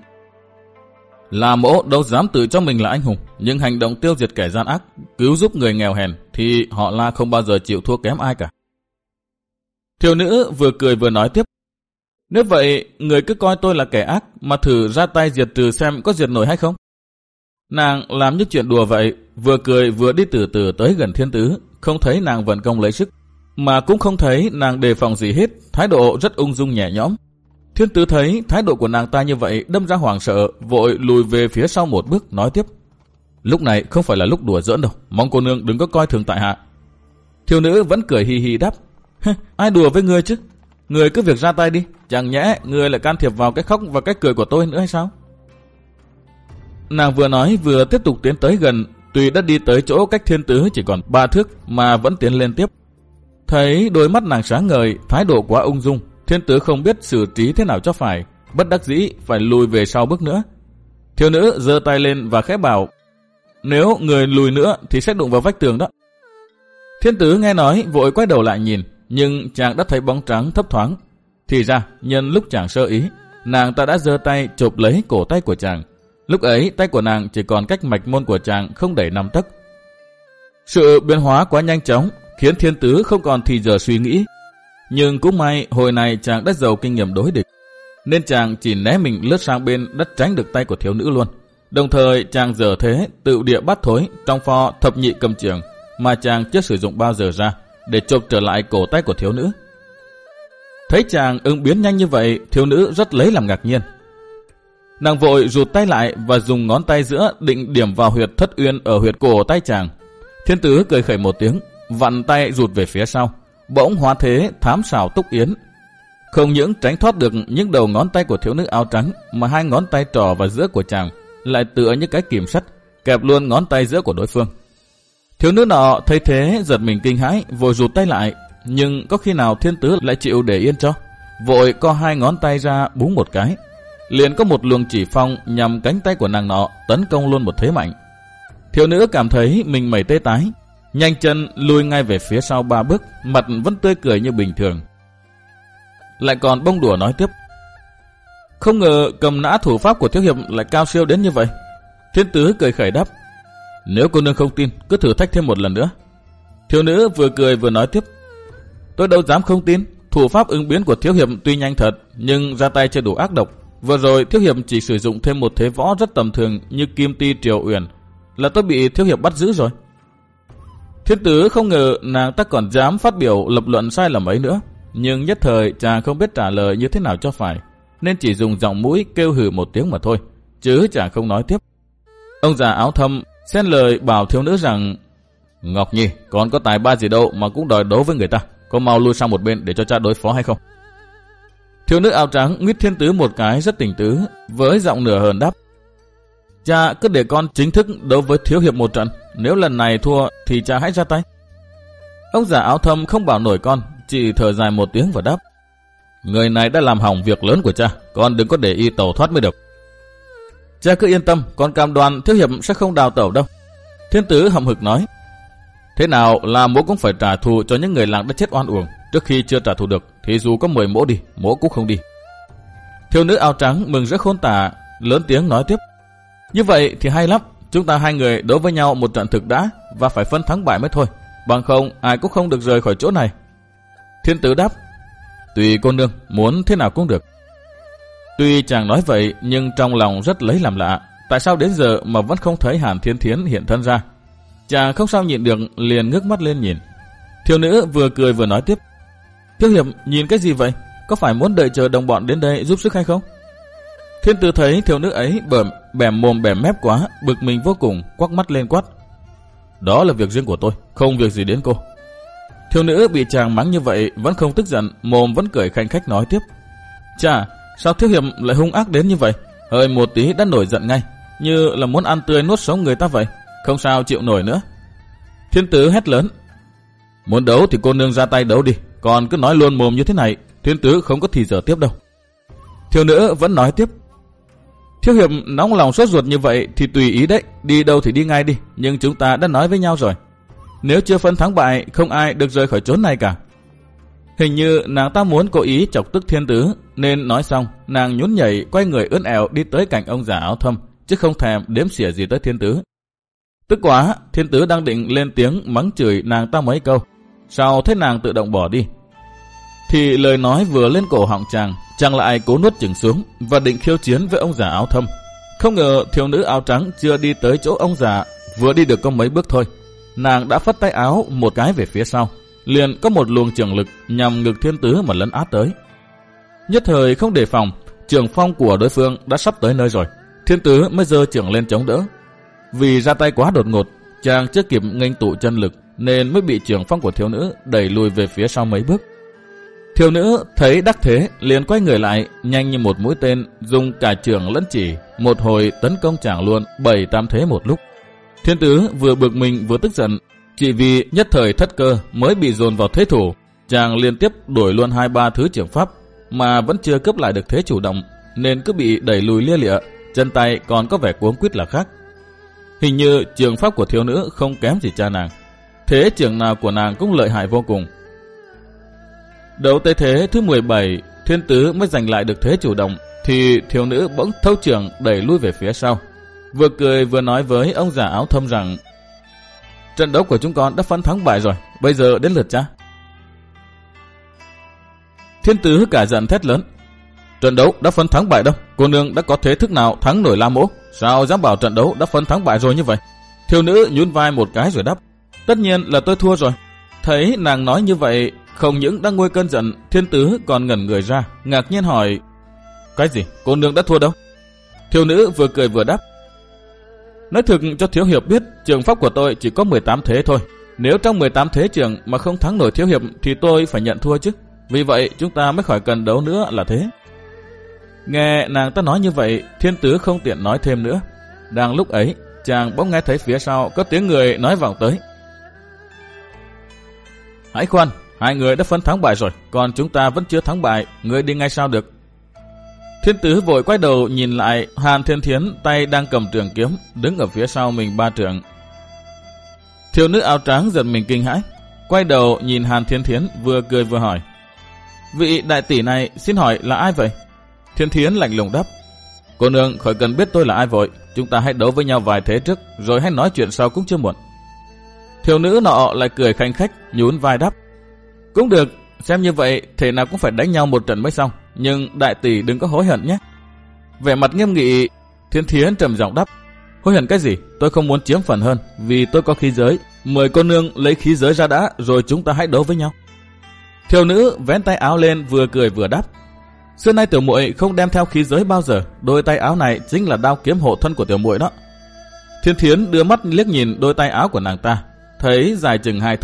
La Mỗ đâu dám tự cho mình là anh hùng, nhưng hành động tiêu diệt kẻ gian ác, cứu giúp người nghèo hèn thì họ La không bao giờ chịu thua kém ai cả. Thiếu nữ vừa cười vừa nói tiếp, nếu vậy người cứ coi tôi là kẻ ác mà thử ra tay diệt trừ xem có diệt nổi hay không. Nàng làm như chuyện đùa vậy, vừa cười vừa đi từ từ tới gần Thiên Tứ, không thấy nàng vận công lấy sức, mà cũng không thấy nàng đề phòng gì hết, thái độ rất ung dung nhẹ nhõm. Thiên Tứ thấy thái độ của nàng ta như vậy đâm ra hoảng sợ, vội lùi về phía sau một bước nói tiếp, lúc này không phải là lúc đùa giỡn đâu, mong cô nương đừng có coi thường tại hạ. Thiếu nữ vẫn cười hì hì đáp, ai đùa với ngươi chứ, ngươi cứ việc ra tay đi, chẳng nhẽ ngươi lại can thiệp vào cái khóc và cái cười của tôi nữa hay sao? Nàng vừa nói vừa tiếp tục tiến tới gần, tuy đã đi tới chỗ cách Thiên Tứ chỉ còn ba thước mà vẫn tiến lên tiếp. Thấy đôi mắt nàng sáng ngời, thái độ quá ung dung, Thiên Tứ không biết xử trí thế nào cho phải, bất đắc dĩ phải lùi về sau bước nữa. Thiếu nữ giơ tay lên và khẽ bảo, nếu người lùi nữa thì sẽ đụng vào vách tường đó. Thiên Tứ nghe nói vội quay đầu lại nhìn, nhưng chàng đã thấy bóng trắng thấp thoáng. Thì ra nhân lúc chàng sơ ý, nàng ta đã giơ tay chộp lấy cổ tay của chàng. Lúc ấy tay của nàng chỉ còn cách mạch môn của chàng không đầy năm tấc. Sự biến hóa quá nhanh chóng khiến Thiên Tứ không còn thì giờ suy nghĩ. Nhưng cũng may hồi này chàng đã giàu kinh nghiệm đối địch, nên chàng chỉ né mình lướt sang bên đất tránh được tay của thiếu nữ luôn. Đồng thời chàng dở thế tự địa bắt thối trong pho thập nhị cầm trường mà chàng chưa sử dụng bao giờ ra để chộp trở lại cổ tay của thiếu nữ. Thấy chàng ứng biến nhanh như vậy, thiếu nữ rất lấy làm ngạc nhiên. Nàng vội rụt tay lại và dùng ngón tay giữa định điểm vào huyệt thất uyên ở huyệt cổ tay chàng. Thiên Tứ cười khẩy một tiếng, vặn tay rụt về phía sau, bỗng hóa thế thám xảo túc yến. Không những tránh thoát được những đầu ngón tay của thiếu nữ áo trắng, mà hai ngón tay trỏ và giữa của chàng lại tựa như cái kìm sắt, kẹp luôn ngón tay giữa của đối phương. Thiếu nữ nọ thấy thế giật mình kinh hãi, vội rụt tay lại, nhưng có khi nào Thiên Tứ lại chịu để yên cho, vội co hai ngón tay ra búng một cái, liền có một luồng chỉ phong nhằm cánh tay của nàng nọ tấn công luôn một thế mạnh. Thiếu nữ cảm thấy mình mẩy tê tái, nhanh chân lùi ngay về phía sau ba bước, mặt vẫn tươi cười như bình thường. Lại còn bông đùa nói tiếp, không ngờ cầm nã thủ pháp của thiếu hiệp lại cao siêu đến như vậy. Thiên Tứ cười khẩy đáp, nếu cô nương không tin, cứ thử thách thêm một lần nữa. Thiếu nữ vừa cười vừa nói tiếp, tôi đâu dám không tin, thủ pháp ứng biến của thiếu hiệp tuy nhanh thật, nhưng ra tay chưa đủ ác độc. Vừa rồi thiếu hiệp chỉ sử dụng thêm một thế võ rất tầm thường như kim ti triều uyển, là tôi bị thiếu hiệp bắt giữ rồi. Thiên Tứ không ngờ nàng ta còn dám phát biểu lập luận sai lầm ấy nữa, nhưng nhất thời chàng không biết trả lời như thế nào cho phải, nên chỉ dùng giọng mũi kêu hừ một tiếng mà thôi, chứ chàng không nói tiếp. Ông già áo thâm xen lời bảo thiếu nữ rằng, Ngọc Nhi, còn có tài ba gì đâu mà cũng đòi đấu với người ta, có mau lui sang một bên để cho cha đối phó hay không? Thiếu nữ áo trắng nguyết Thiên Tứ một cái rất tình tứ, với giọng nửa hờn đáp: Cha cứ để con chính thức đấu với Thiếu Hiệp một trận, nếu lần này thua thì cha hãy ra tay. Ông già áo thâm không bảo nổi con, chỉ thở dài một tiếng và đáp: Người này đã làm hỏng việc lớn của cha, con đừng có để y tẩu thoát mới được. Cha cứ yên tâm, con cam đoan Thiếu Hiệp sẽ không đào tẩu đâu. Thiên Tứ hậm hực nói: Thế nào là mỗ cũng phải trả thù cho những người làng đã chết oan uổng. Trước khi chưa trả thù được thì dù có mười mỗ đi, mỗ cũng không đi. Thiếu nữ áo trắng mừng rỡ khôn tả, lớn tiếng nói tiếp: Như vậy thì hay lắm, chúng ta hai người đấu với nhau một trận thực đã, và phải phân thắng bại mới thôi, bằng không ai cũng không được rời khỏi chỗ này. Thiên Tứ đáp: Tùy cô nương, muốn thế nào cũng được. Tuy chàng nói vậy nhưng trong lòng rất lấy làm lạ, tại sao đến giờ mà vẫn không thấy Hàn Thiên Thiến hiện thân ra. Chàng không sao nhịn được, liền ngước mắt lên nhìn. Thiếu nữ vừa cười vừa nói tiếp: Thiếu Hiệp nhìn cái gì vậy? Có phải muốn đợi chờ đồng bọn đến đây giúp sức hay không? Thiên Tứ thấy thiếu nữ ấy bẩm bẻm mồm bẻm mép quá, bực mình vô cùng, quắc mắt lên quát: Đó là việc riêng của tôi, không việc gì đến cô. Thiếu nữ bị chàng mắng như vậy vẫn không tức giận, mồm vẫn cười khanh khách nói tiếp: Chà, sao Thiếu Hiệp lại hung ác đến như vậy? Hơi một tí đã nổi giận ngay, như là muốn ăn tươi nuốt sống người ta vậy, không sao chịu nổi nữa. Thiên Tứ hét lớn: Muốn đấu thì cô nương ra tay đấu đi, còn cứ nói luôn mồm như thế này, Thiên Tứ không có thì giờ tiếp đâu. Thiếu nữ vẫn nói tiếp: Thiếu Hiệp nóng lòng sốt ruột như vậy thì tùy ý đấy, đi đâu thì đi ngay đi, nhưng chúng ta đã nói với nhau rồi. Nếu chưa phân thắng bại, không ai được rời khỏi chốn này cả. Hình như nàng ta muốn cố ý chọc tức Thiên Tứ, nên nói xong, nàng nhún nhảy quay người ưỡn ẻo đi tới cạnh ông già áo thâm, chứ không thèm đếm xỉa gì tới Thiên Tứ. Tức quá, Thiên Tứ đang định lên tiếng mắng chửi nàng ta mấy câu, sau thấy nàng tự động bỏ đi, thì lời nói vừa lên cổ họng chàng, chàng lại cố nuốt chửng xuống và định khiêu chiến với ông già áo thâm. Không ngờ thiếu nữ áo trắng chưa đi tới chỗ ông già, vừa đi được có mấy bước thôi, nàng đã phất tay áo một cái về phía sau, liền có một luồng trường lực nhằm ngực Thiên Tứ mà lấn át tới. Nhất thời không đề phòng, trường phong của đối phương đã sắp tới nơi rồi, Thiên Tứ mới giơ trường lên chống đỡ. Vì ra tay quá đột ngột, chàng chưa kịp nghênh tụ chân lực nên mới bị trường phong của thiếu nữ đẩy lùi về phía sau mấy bước. Thiếu nữ thấy đắc thế liền quay người lại, nhanh như một mũi tên, dùng cả trường lẫn chỉ, một hồi tấn công chàng luôn bảy tám thế một lúc. Thiên Tứ vừa bực mình vừa tức giận, chỉ vì nhất thời thất cơ mới bị dồn vào thế thủ, chàng liên tiếp đuổi luôn hai ba thứ trường pháp mà vẫn chưa cướp lại được thế chủ động, nên cứ bị đẩy lùi lia lịa, chân tay còn có vẻ cuống quýt là khác. Hình như trường pháp của thiếu nữ không kém gì cha nàng, thế trường nào của nàng cũng lợi hại vô cùng. Đấu tới thế thứ mười bảy, Thiên Tứ mới giành lại được thế chủ động, thì thiếu nữ bỗng thâu trường đẩy lui về phía sau, vừa cười vừa nói với ông già áo thâm rằng: Trận đấu của chúng con đã phân thắng bại rồi, bây giờ đến lượt cha. Thiên Tứ cả giận thét lớn: Trận đấu đã phân thắng bại đâu, cô nương đã có thế thức nào thắng nổi La Mỗ, sao dám bảo trận đấu đã phân thắng bại rồi như vậy? Thiếu nữ nhún vai một cái rồi đáp: Tất nhiên là tôi thua rồi. Thấy nàng nói như vậy, không những đang nguôi cơn giận, Thiên Tứ còn ngẩn người ra, ngạc nhiên hỏi: Cái gì, cô nương đã thua đâu? Thiếu nữ vừa cười vừa đáp: Nói thực cho Thiếu Hiệp biết, trường pháp của tôi chỉ có mười tám thế thôi. Nếu trong mười tám thế trường mà không thắng nổi Thiếu Hiệp thì tôi phải nhận thua chứ. Vì vậy chúng ta mới khỏi cần đấu nữa là thế. Nghe nàng ta nói như vậy, Thiên Tứ không tiện nói thêm nữa. Đang lúc ấy, chàng bỗng nghe thấy phía sau có tiếng người nói vọng tới: Hãy khoan, hai người đã phân thắng bại rồi, còn chúng ta vẫn chưa thắng bại, người đi ngay sao được? Thiên Tứ vội quay đầu nhìn lại, Hàn Thiên Thiến tay đang cầm trường kiếm, đứng ở phía sau mình ba trượng. Thiếu nữ áo trắng giật mình kinh hãi, quay đầu nhìn Hàn Thiên Thiến vừa cười vừa hỏi: Vị đại tỷ này xin hỏi là ai vậy? Thiên Thiến lạnh lùng đáp: Cô nương khỏi cần biết tôi là ai vội, chúng ta hãy đấu với nhau vài thế trước, rồi hãy nói chuyện sau cũng chưa muộn. Thiếu nữ nọ lại cười khanh khách, nhún vai đáp: Cũng được, xem như vậy thể nào cũng phải đánh nhau một trận mới xong, nhưng đại tỷ đừng có hối hận nhé. Vẻ mặt nghiêm nghị, Thiên Thiến trầm giọng đáp: Hối hận cái gì, tôi không muốn chiếm phần hơn, vì tôi có khí giới, mời cô nương lấy khí giới ra đã, rồi chúng ta hãy đấu với nhau. Thiếu nữ vén tay áo lên vừa cười vừa đáp: Xưa nay tiểu muội không đem theo khí giới bao giờ, đôi tay áo này chính là đao kiếm hộ thân của tiểu muội đó. Thiên Thiến đưa mắt liếc nhìn đôi tay áo của nàng ta, thấy dài chừng hai thước,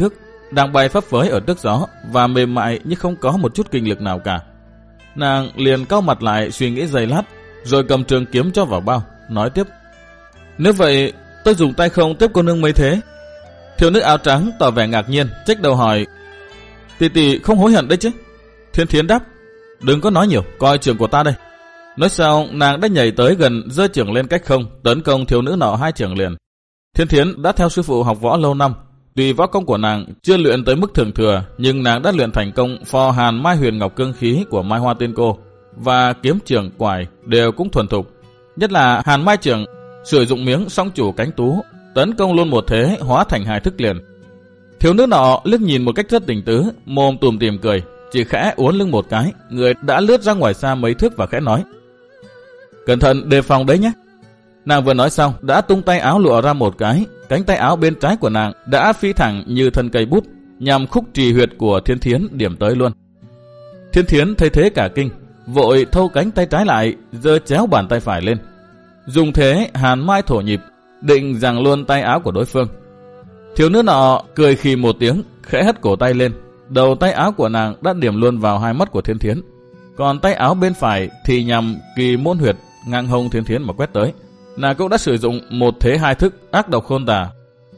đang bay phấp phới ở trước gió và mềm mại nhưng không có một chút kinh lực nào cả. Nàng liền cau mặt lại suy nghĩ giây lát, rồi cầm trường kiếm cho vào bao, nói tiếp: Nếu vậy, tôi dùng tay không tiếp cô nương mấy thế? Thiếu nữ áo trắng tỏ vẻ ngạc nhiên, trách đầu hỏi: Tỷ tỷ không hối hận đấy chứ? Thiên Thiến đáp: Đừng có nói nhiều, coi trường của ta đây. Nói xong, nàng đã nhảy tới gần, giơ trường lên cách không, tấn công thiếu nữ nọ hai trường liền. Thiên Thiến đã theo sư phụ học võ lâu năm, tuy võ công của nàng chưa luyện tới mức thượng thừa, nhưng nàng đã luyện thành công phò Hàn Mai Huyền Ngọc Cương Khí của Mai Hoa Tiên Cô và kiếm trường quải đều cũng thuần thục. Nhất là Hàn Mai Trường sử dụng miếng song chủ cánh tú, tấn công luôn một thế hóa thành hai thức liền. Thiếu nữ nọ liếc nhìn một cách rất tình tứ, mồm tùm tìm cười, chỉ khẽ uốn lưng một cái, người đã lướt ra ngoài xa mấy thước và khẽ nói: Cẩn thận đề phòng đấy nhé. Nàng vừa nói xong đã tung tay áo lụa ra một cái, cánh tay áo bên trái của nàng đã phi thẳng như thân cây bút, nhằm khúc trì huyệt của Thiên Thiến điểm tới luôn. Thiên Thiến thấy thế cả kinh, vội thâu cánh tay trái lại, giơ chéo bàn tay phải lên, dùng thế hàn mai thổ nhịp, định giằng luôn tay áo của đối phương. Thiếu nữ nọ cười khì một tiếng, khẽ hất cổ tay lên, đầu tay áo của nàng đã điểm luôn vào hai mắt của Thiên Thiến, còn tay áo bên phải thì nhằm kỳ môn huyệt ngang hông Thiên Thiến mà quét tới. Nàng cũng đã sử dụng một thế hai thức ác độc khôn tả.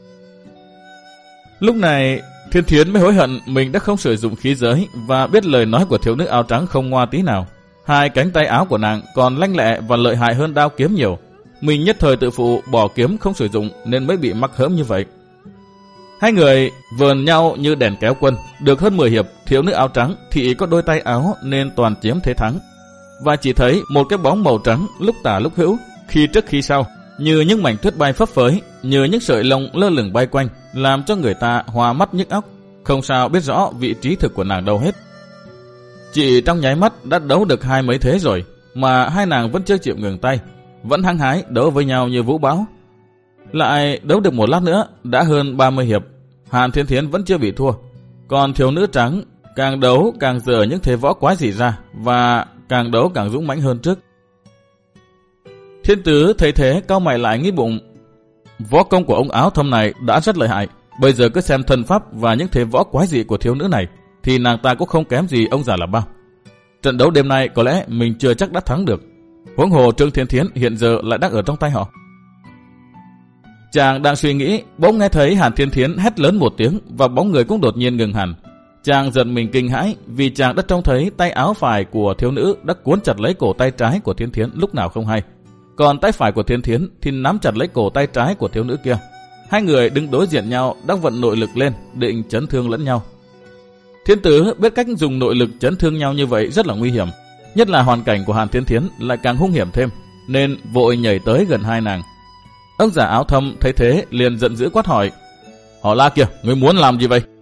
Lúc này Thiên Thiến mới hối hận mình đã không sử dụng khí giới và biết lời nói của thiếu nữ áo trắng không ngoa tí nào. Hai cánh tay áo của nàng còn lanh lẹ và lợi hại hơn đao kiếm nhiều. Mình nhất thời tự phụ bỏ kiếm không sử dụng nên mới bị mắc hớm như vậy. Hai người vờn nhau như đèn kéo quân. Được hơn mười hiệp, thiếu nữ áo trắng thì có đôi tay áo nên toàn chiếm thế thắng. Và chỉ thấy một cái bóng màu trắng lúc tả lúc hữu, khi trước khi sau, như những mảnh tuyết bay phấp phới, như những sợi lông lơ lửng bay quanh, làm cho người ta hoa mắt nhức óc, không sao biết rõ vị trí thực của nàng đâu hết. Chỉ trong nháy mắt đã đấu được hai mấy thế rồi, mà hai nàng vẫn chưa chịu ngừng tay, vẫn hăng hái đấu với nhau như vũ bão. Lại đấu được một lát nữa, đã hơn ba mươi hiệp, Hàn Thiên Thiến vẫn chưa bị thua, còn thiếu nữ trắng càng đấu càng dở những thế võ quái dị ra, và càng đấu càng dũng mãnh hơn trước. Thiên Tứ thấy thế cau mày lại nghĩ bụng: Võ công của ông áo thâm này đã rất lợi hại, bây giờ cứ xem thân pháp và những thế võ quái dị của thiếu nữ này thì nàng ta cũng không kém gì ông già là bao. Trận đấu đêm nay có lẽ mình chưa chắc đã thắng được, huống hồ Trương Thiên Thiến hiện giờ lại đang ở trong tay họ. Chàng đang suy nghĩ, bỗng nghe thấy Hàn Thiên Thiến hét lớn một tiếng và bóng người cũng đột nhiên ngừng hẳn. Chàng giật mình kinh hãi vì chàng đã trông thấy tay áo phải của thiếu nữ đã cuốn chặt lấy cổ tay trái của Thiên Thiến lúc nào không hay, còn tay phải của Thiên Thiến thì nắm chặt lấy cổ tay trái của thiếu nữ kia. Hai người đứng đối diện nhau đang vận nội lực lên định chấn thương lẫn nhau. Thiên Tứ biết cách dùng nội lực chấn thương nhau như vậy rất là nguy hiểm, nhất là hoàn cảnh của Hàn Thiên Thiến lại càng hung hiểm thêm, nên vội nhảy tới gần hai nàng. Ông già áo thâm thấy thế liền giận dữ quát hỏi: Họ La kìa, ngươi muốn làm gì vậy?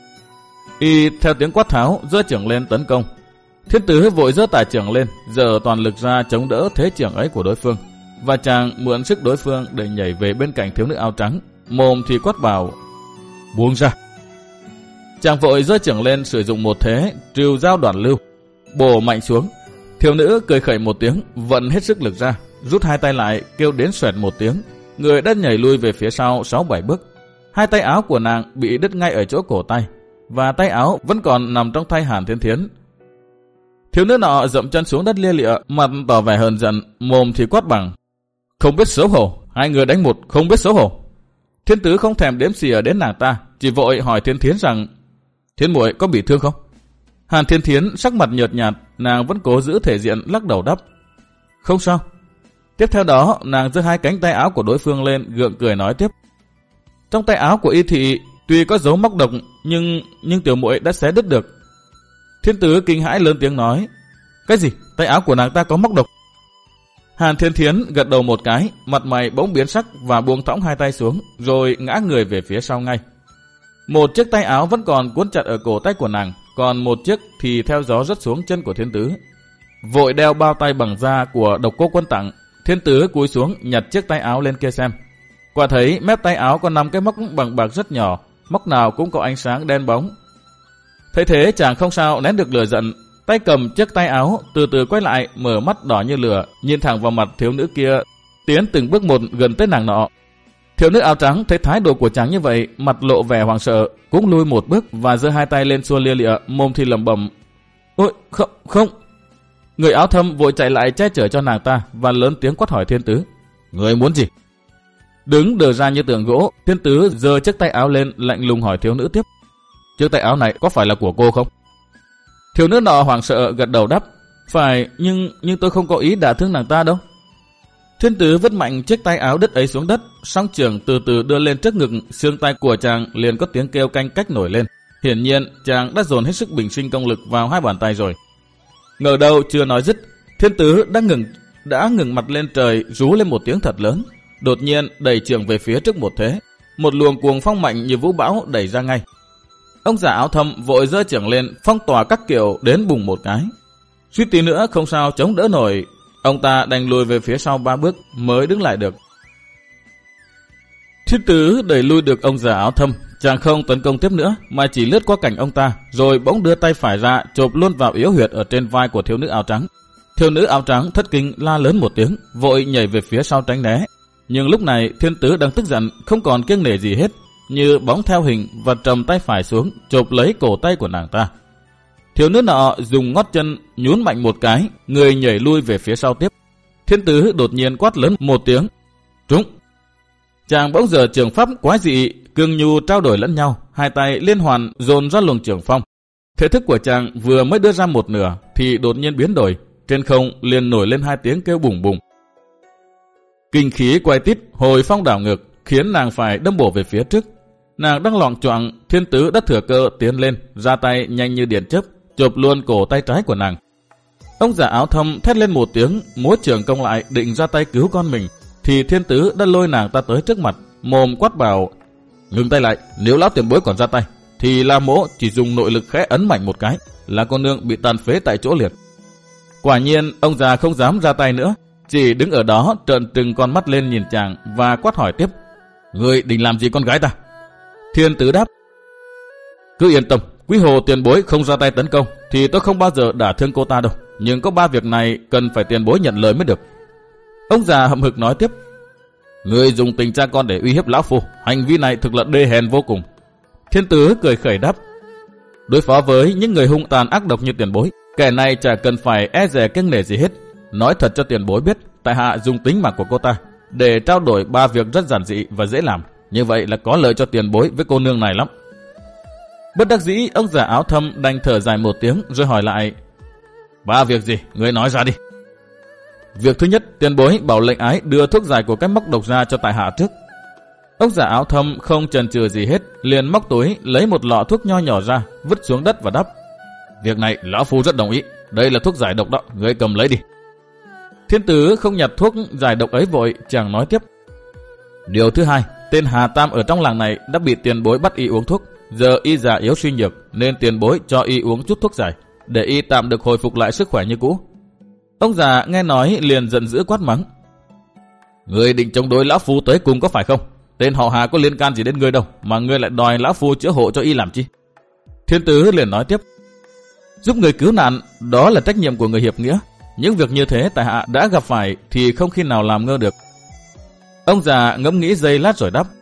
Y theo tiếng quát tháo giơ chưởng lên tấn công. Thiên Tứ vội giơ tài chưởng lên, giở toàn lực ra chống đỡ thế chưởng ấy của đối phương, và chàng mượn sức đối phương để nhảy về bên cạnh thiếu nữ áo trắng, mồm thì quát bảo: Buông ra! Chàng vội giơ chưởng lên sử dụng một thế trừ dao đoạn lưu, bổ mạnh xuống. Thiếu nữ cười khẩy một tiếng, vận hết sức lực ra, rút hai tay lại, kêu đến xoẹt một tiếng, người đã nhảy lui về phía sau sáu bảy bước. Hai tay áo của nàng bị đứt ngay ở chỗ cổ tay, và tay áo vẫn còn nằm trong tay Hàn Thiên Thiến. Thiếu nữ nọ dậm chân xuống đất lia lịa, mặt tỏ vẻ hờn giận, mồm thì quát bằng: Không biết xấu hổ, hai người đánh một không biết xấu hổ. Thiên Tứ không thèm đếm xỉa đến nàng ta, chỉ vội hỏi Thiên Thiến rằng: Thiến muội có bị thương không? Hàn Thiên Thiến sắc mặt nhợt nhạt, nàng vẫn cố giữ thể diện lắc đầu đáp: Không sao. Tiếp theo đó, nàng giơ hai cánh tay áo của đối phương lên, gượng cười nói tiếp: Trong tay áo của y thị tuy có dấu móc độc, nhưng nhưng tiểu muội đã xé đứt được. Thiên Tứ kinh hãi lớn tiếng nói: Cái gì? Tay áo của nàng ta có móc độc? Hàn Thiên Thiến gật đầu một cái, mặt mày bỗng biến sắc và buông thõng hai tay xuống, rồi ngã người về phía sau ngay. Một chiếc tay áo vẫn còn cuốn chặt ở cổ tay của nàng, còn một chiếc thì theo gió rớt xuống chân của Thiên Tứ. Vội đeo bao tay bằng da của Độc Cô Quân tặng, Thiên Tứ cúi xuống nhặt chiếc tay áo lên kia xem. Quả thấy mép tay áo có năm cái móc bằng bạc rất nhỏ, móc nào cũng có ánh sáng đen bóng. Thấy thế chàng không sao nén được lửa giận, tay cầm chiếc tay áo từ từ quay lại, mở mắt đỏ như lửa, nhìn thẳng vào mặt thiếu nữ kia, tiến từng bước một gần tới nàng nọ. Thiếu nữ áo trắng thấy thái độ của chàng như vậy, mặt lộ vẻ hoảng sợ, cũng lui một bước và giơ hai tay lên xua lia lịa, mồm thì lẩm bẩm: "Ôi, không, không." Người áo thâm vội chạy lại che chở cho nàng ta và lớn tiếng quát hỏi Thiên Tứ: "Người muốn gì?" Đứng đờ ra như tượng gỗ, Thiên Tứ giơ chiếc tay áo lên, lạnh lùng hỏi thiếu nữ tiếp: "Chiếc tay áo này có phải là của cô không?" Thiếu nữ nọ hoảng sợ gật đầu đáp: "Phải, nhưng nhưng tôi không có ý đả thương nàng ta đâu." Thiên Tứ vứt mạnh chiếc tay áo đứt ấy xuống đất, song trường từ từ đưa lên trước ngực, xương tay của chàng liền có tiếng kêu canh cách nổi lên. Hiển nhiên chàng đã dồn hết sức bình sinh công lực vào hai bàn tay rồi. Ngờ đâu chưa nói dứt, Thiên Tứ đã ngừng đã ngừng mặt lên trời, rú lên một tiếng thật lớn, đột nhiên đẩy trường về phía trước một thế, một luồng cuồng phong mạnh như vũ bão đẩy ra ngay. Ông già áo thâm vội giơ chưởng lên, phong tỏa các kiểu đến bùng một cái, suýt tí nữa không sao chống đỡ nổi. Ông ta đành lùi về phía sau ba bước mới đứng lại được. Thiên Tứ đẩy lui được ông già áo thâm, chàng không tấn công tiếp nữa mà chỉ lướt qua cạnh ông ta, rồi bỗng đưa tay phải ra chộp luôn vào yếu huyệt ở trên vai của thiếu nữ áo trắng. Thiếu nữ áo trắng thất kinh la lớn một tiếng, vội nhảy về phía sau tránh né. Nhưng lúc này Thiên Tứ đang tức giận, không còn kiêng nể gì hết, như bóng theo hình và trầm tay phải xuống chộp lấy cổ tay của nàng ta. Thiếu nữ nọ dùng ngót chân nhún mạnh một cái, người nhảy lui về phía sau tiếp. Thiên Tứ đột nhiên quát lớn một tiếng: "Trúng!" Chàng bỗng giờ trường pháp quái dị, cương nhu trao đổi lẫn nhau, hai tay liên hoàn dồn ra luồng trường phong. Thể thức của chàng vừa mới đưa ra một nửa thì đột nhiên biến đổi, trên không liền nổi lên hai tiếng kêu bùng bùng. Kinh khí quay tít, hồi phong đảo ngược, khiến nàng phải đâm bổ về phía trước. Nàng đang loạng choạng, Thiên Tứ đã thừa cơ tiến lên, ra tay nhanh như điện chớp, chộp luôn cổ tay trái của nàng. Ông già áo thâm thét lên một tiếng, múa trường công lại định ra tay cứu con mình, thì Thiên Tứ đã lôi nàng ta tới trước mặt, mồm quát bảo: "Ngừng tay lại, nếu lão tiền bối còn ra tay, thì La Mỗ chỉ dùng nội lực khẽ ấn mạnh một cái là con nương bị tàn phế tại chỗ liệt." Quả nhiên ông già không dám ra tay nữa, chỉ đứng ở đó trợn trừng con mắt lên nhìn chàng và quát hỏi tiếp: "Ngươi định làm gì con gái ta?" Thiên Tứ đáp: "Cứ yên tâm, quý hồ tiền bối không ra tay tấn công thì tôi không bao giờ đả thương cô ta đâu, nhưng có ba việc này cần phải tiền bối nhận lời mới được." Ông già hậm hực nói tiếp: "Ngươi dùng tình cha con để uy hiếp lão phu, hành vi này thực là đê hèn vô cùng." Thiên Tứ cười khẩy đáp: "Đối phó với những người hung tàn ác độc như tiền bối, kẻ này chả cần phải e dè kiêng nể gì hết. Nói thật cho tiền bối biết, tại hạ dùng tính mạng của cô ta để trao đổi ba việc rất giản dị và dễ làm, như vậy là có lợi cho tiền bối với cô nương này lắm." Bất đắc dĩ, ông già áo thâm đành thở dài một tiếng rồi hỏi lại: "Ba việc gì? Ngươi nói ra đi." "Việc thứ nhất, tiền bối bảo lệnh ái đưa thuốc giải của cái móc độc ra cho tại hạ trước." Ông già áo thâm không chần chừ gì hết, liền móc túi lấy một lọ thuốc nho nhỏ ra, vứt xuống đất và đáp: "Việc này lão phu rất đồng ý, đây là thuốc giải độc đó, ngươi cầm lấy đi." Thiên Tứ không nhặt thuốc giải độc ấy vội, chàng nói tiếp: "Điều thứ hai, tên Hà Tam ở trong làng này đã bị tiền bối bắt y uống thuốc, giờ y già yếu suy nhược nên tiền bối cho y uống chút thuốc giải để y tạm được hồi phục lại sức khỏe như cũ." Ông già nghe nói liền giận dữ quát mắng: "Ngươi định chống đối lão phu tới cùng có phải không? Tên họ Hà có liên can gì đến ngươi đâu mà ngươi lại đòi lão phu chữa hộ cho y làm chi?" Thiên Tứ liền nói tiếp: "Giúp người cứu nạn, đó là trách nhiệm của người hiệp nghĩa. Những việc như thế tại hạ đã gặp phải thì không khi nào làm ngơ được." Ông già ngẫm nghĩ giây lát rồi đáp: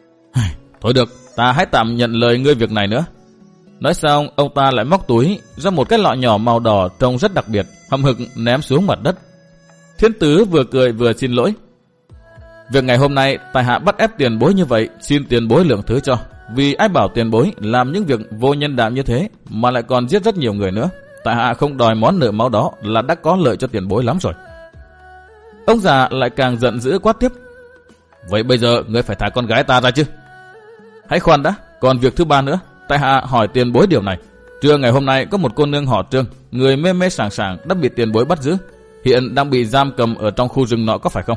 "Thôi được, ta hãy tạm nhận lời ngươi việc này nữa." Nói xong, ông ta lại móc túi ra một cái lọ nhỏ màu đỏ trông rất đặc biệt, hậm hực ném xuống mặt đất. Thiên Tứ vừa cười vừa xin lỗi: "Việc ngày hôm nay tại hạ bắt ép tiền bối như vậy, xin tiền bối lượng thứ cho. Vì ai bảo tiền bối làm những việc vô nhân đạo như thế mà lại còn giết rất nhiều người nữa. Tại hạ không đòi món nợ máu đó là đã có lợi cho tiền bối lắm rồi." Ông già lại càng giận dữ quát tiếp: "Vậy bây giờ ngươi phải thả con gái ta ra chứ?" "Hãy khoan đã, còn việc thứ ba nữa, tại hạ hỏi tiền bối điều này. Trưa ngày hôm nay có một cô nương họ Trương, người mê mê sảng sảng đã bị tiền bối bắt giữ, hiện đang bị giam cầm ở trong khu rừng nọ có phải không?"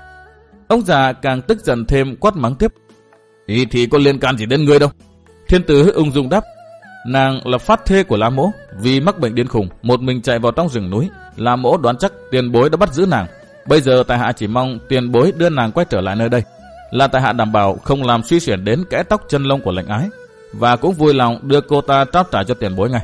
Ông già càng tức giận thêm quát mắng tiếp: "Ý thì có liên can gì đến ngươi đâu." Thiên Tứ ung dung đáp: "Nàng là phát thê của La Mỗ, vì mắc bệnh điên khùng, một mình chạy vào trong rừng núi. La Mỗ đoán chắc tiền bối đã bắt giữ nàng. Bây giờ tại hạ chỉ mong tiền bối đưa nàng quay trở lại nơi đây, là tại hạ đảm bảo không làm suy chuyển đến kẽ tóc chân lông của lệnh ái, và cũng vui lòng đưa cô ta trao trả cho tiền bối ngay."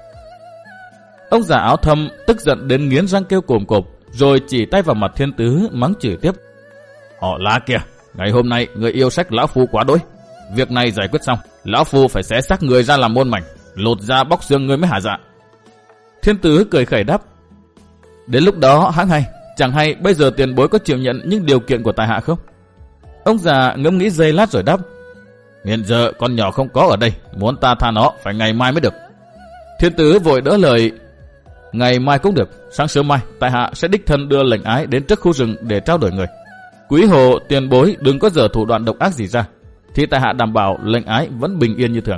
Ông già áo thâm tức giận đến nghiến răng kêu cồm cộp, rồi chỉ tay vào mặt Thiên Tứ mắng chửi tiếp: "Họ La kìa, Ngày hôm nay người yêu sách lão phu quá đỗi. Việc này giải quyết xong, lão phu phải xé xác người ra làm muôn mảnh, lột da bóc xương người mới hả dạ. Thiên tứ cười khẩy đáp, đến lúc đó hãng hay, chẳng hay bây giờ tiền bối có chịu nhận những điều kiện của tại hạ không? Ông già ngẫm nghĩ giây lát rồi đáp, hiện giờ con nhỏ không có ở đây, muốn ta tha nó phải ngày mai mới được. Thiên tứ vội đỡ lời, ngày mai cũng được, sáng sớm mai tại hạ sẽ đích thân đưa lệnh ái đến trước khu rừng để trao đổi người. Quý hồ tiền bối đừng có dở thủ đoạn độc ác gì ra, thì tại hạ đảm bảo lệnh ái vẫn bình yên như thường.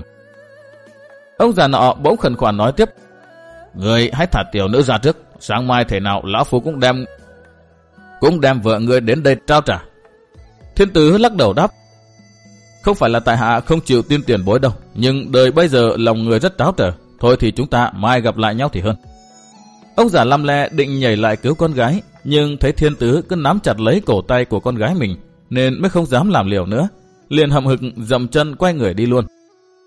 Ông già nọ bỗng khẩn khoản nói tiếp, người hãy thả tiểu nữ ra trước, sáng mai thể nào lão phu cũng đem cũng đem vợ người đến đây trao trả. Thiên tứ lắc đầu đáp, không phải là tại hạ không chịu tin tiền bối đâu, nhưng đời bây giờ lòng người rất tráo trở, thôi thì chúng ta mai gặp lại nhau thì hơn. Ông già lăm le định nhảy lại cứu con gái, nhưng thấy thiên tứ cứ nắm chặt lấy cổ tay của con gái mình, nên mới không dám làm liều nữa, liền hậm hực dậm chân quay người đi luôn.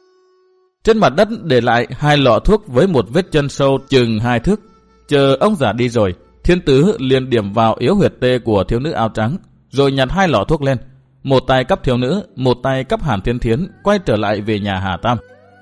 Trên mặt đất để lại hai lọ thuốc với một vết chân sâu chừng hai thước. Chờ ông già đi rồi, thiên tứ liền điểm vào yếu huyệt tê của thiếu nữ áo trắng, rồi nhặt hai lọ thuốc lên, một tay cắp thiếu nữ, một tay cắp Hàn Thiên Thiến, quay trở lại về nhà Hà Tam.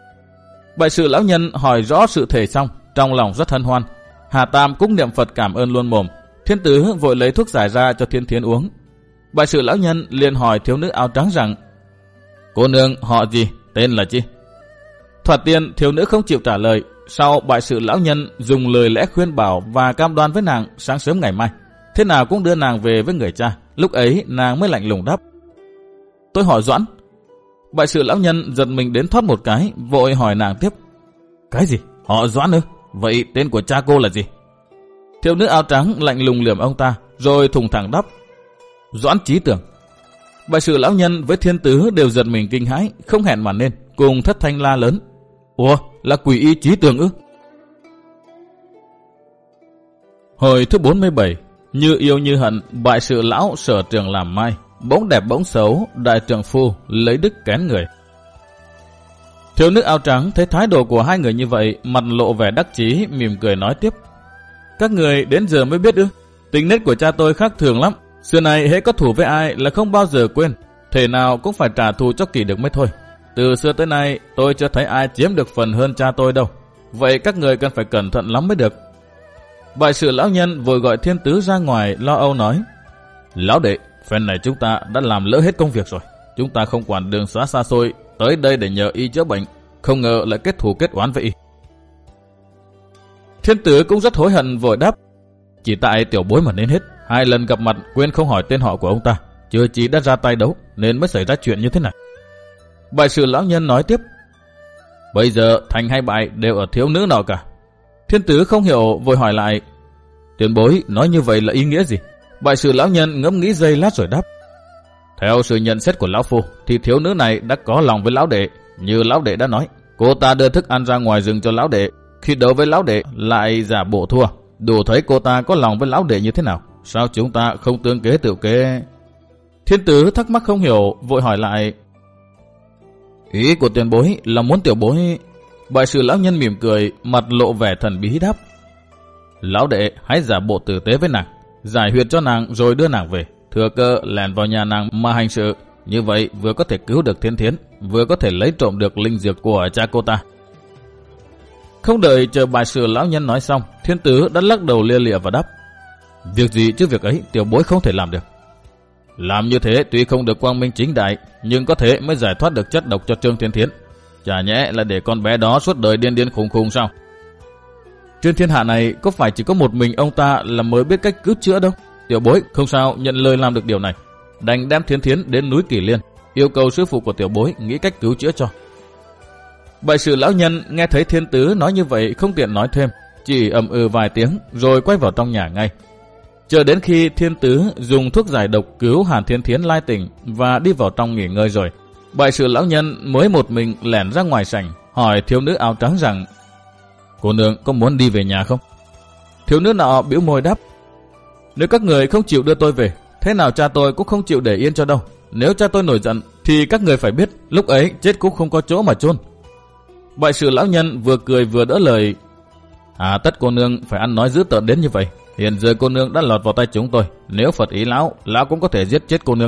Bại sự lão nhân hỏi rõ sự thể xong, trong lòng rất hân hoan. Hà Tam cũng niệm Phật cảm ơn luôn mồm. Thiên tứ vội lấy thuốc giải ra cho Thiên Thiến uống. Bại sự lão nhân liền hỏi thiếu nữ áo trắng rằng, cô nương họ gì, tên là chi? Thoạt tiên thiếu nữ không chịu trả lời. Sau bại sự lão nhân dùng lời lẽ khuyên bảo và cam đoan với nàng sáng sớm ngày mai thế nào cũng đưa nàng về với người cha. Lúc ấy nàng mới lạnh lùng đáp, tôi hỏi Doãn. Bại sự lão nhân giật mình đến thoát một cái, vội hỏi nàng tiếp, cái gì, họ Doãn ư? Vậy tên của cha cô là gì? Thiếu nữ áo trắng lạnh lùng liềm ông ta, rồi thùng thẳng đáp, Doãn Chí Tường. Bại sự lão nhân với thiên tứ đều giật mình kinh hãi, không hẹn mà nên, cùng thất thanh la lớn, ủa, là quỷ y Chí Tường ư? Hồi thứ bốn mươi bảy, như yêu như hận, bại sự lão sở trường làm mai, bỗng đẹp bỗng xấu, đại trượng phu lấy đức kén người. Thiếu nữ áo trắng thấy thái độ của hai người như vậy, mặt lộ vẻ đắc chí, mỉm cười nói tiếp, các người đến giờ mới biết ư? Tính nết của cha tôi khác thường lắm, xưa này hễ có thù với ai là không bao giờ quên, thể nào cũng phải trả thù cho kỷ được mới thôi. Từ xưa tới nay tôi chưa thấy ai chiếm được phần hơn cha tôi đâu, vậy các người cần phải cẩn thận lắm mới được. Bại sự lão nhân vội gọi thiên tứ ra ngoài lo âu nói, lão đệ, phen này chúng ta đã làm lỡ hết công việc rồi, chúng ta không quản đường xá xa xôi tới đây để nhờ y chữa bệnh, không ngờ lại kết thù kết oán với y. Thiên tứ cũng rất hối hận, vội đáp, chỉ tại tiểu bối mà nên hết, hai lần gặp mặt quên không hỏi tên họ của ông ta, chưa chỉ đã ra tay đấu nên mới xảy ra chuyện như thế này. Bại sự lão nhân nói tiếp, bây giờ thành hay bại đều ở thiếu nữ nào cả. Thiên tứ không hiểu, vội hỏi lại, tiền bối nói như vậy là ý nghĩa gì? Bại sự lão nhân ngẫm nghĩ giây lát rồi đáp, theo sự nhận xét của lão phu thì thiếu nữ này đã có lòng với lão đệ. Như lão đệ đã nói, cô ta đưa thức ăn ra ngoài rừng cho lão đệ, khi đấu với lão đệ lại giả bộ thua, đủ thấy cô ta có lòng với lão đệ như thế nào. Sao chúng ta không tương kế tự kế? Thiên tứ thắc mắc không hiểu, vội hỏi lại, ý của tiền bối là muốn tiểu bối... Bại sự lão nhân mỉm cười, mặt lộ vẻ thần bí đáp, lão đệ hãy giả bộ tử tế với nàng, giải huyệt cho nàng rồi đưa nàng về, thừa cơ lẻn vào nhà nàng mà hành sự, như vậy vừa có thể cứu được Thiên Thiến, vừa có thể lấy trộm được linh dược của cha cô ta. Không đợi chờ bại sự lão nhân nói xong, thiên tứ đã lắc đầu lia lịa và đáp, việc gì chứ việc ấy tiểu bối không thể làm được. Làm như thế tuy không được quang minh chính đại, nhưng có thể mới giải thoát được chất độc cho Trương Thiên Thiến. Chả nhẽ là để con bé đó suốt đời điên điên khùng khùng sao? Trên thiên hạ này có phải chỉ có một mình ông ta là mới biết cách cứu chữa đâu. Tiểu bối không sao nhận lời làm được điều này, đành đem Thiên Thiến đến núi Kỷ Liên, yêu cầu sư phụ của tiểu bối nghĩ cách cứu chữa cho. Bại sự lão nhân nghe thấy thiên tứ nói như vậy không tiện nói thêm, chỉ ầm ừ vài tiếng rồi quay vào trong nhà ngay. Chờ đến khi thiên tứ dùng thuốc giải độc cứu Hàn Thiên Thiến lai tỉnh và đi vào trong nghỉ ngơi rồi, bại sự lão nhân mới một mình lẻn ra ngoài sảnh hỏi thiếu nữ áo trắng rằng, cô nương có muốn đi về nhà không? Thiếu nữ nọ bĩu môi đáp, nếu các người không chịu đưa tôi về, thế nào cha tôi cũng không chịu để yên cho đâu. Nếu cha tôi nổi giận thì các người phải biết, lúc ấy chết cũng không có chỗ mà chôn. Bại sự lão nhân vừa cười vừa đỡ lời, à tất cô nương phải ăn nói dữ tợn đến như vậy. Hiện giờ cô nương đã lọt vào tay chúng tôi, nếu Phật ý lão, lão cũng có thể giết chết cô nương được.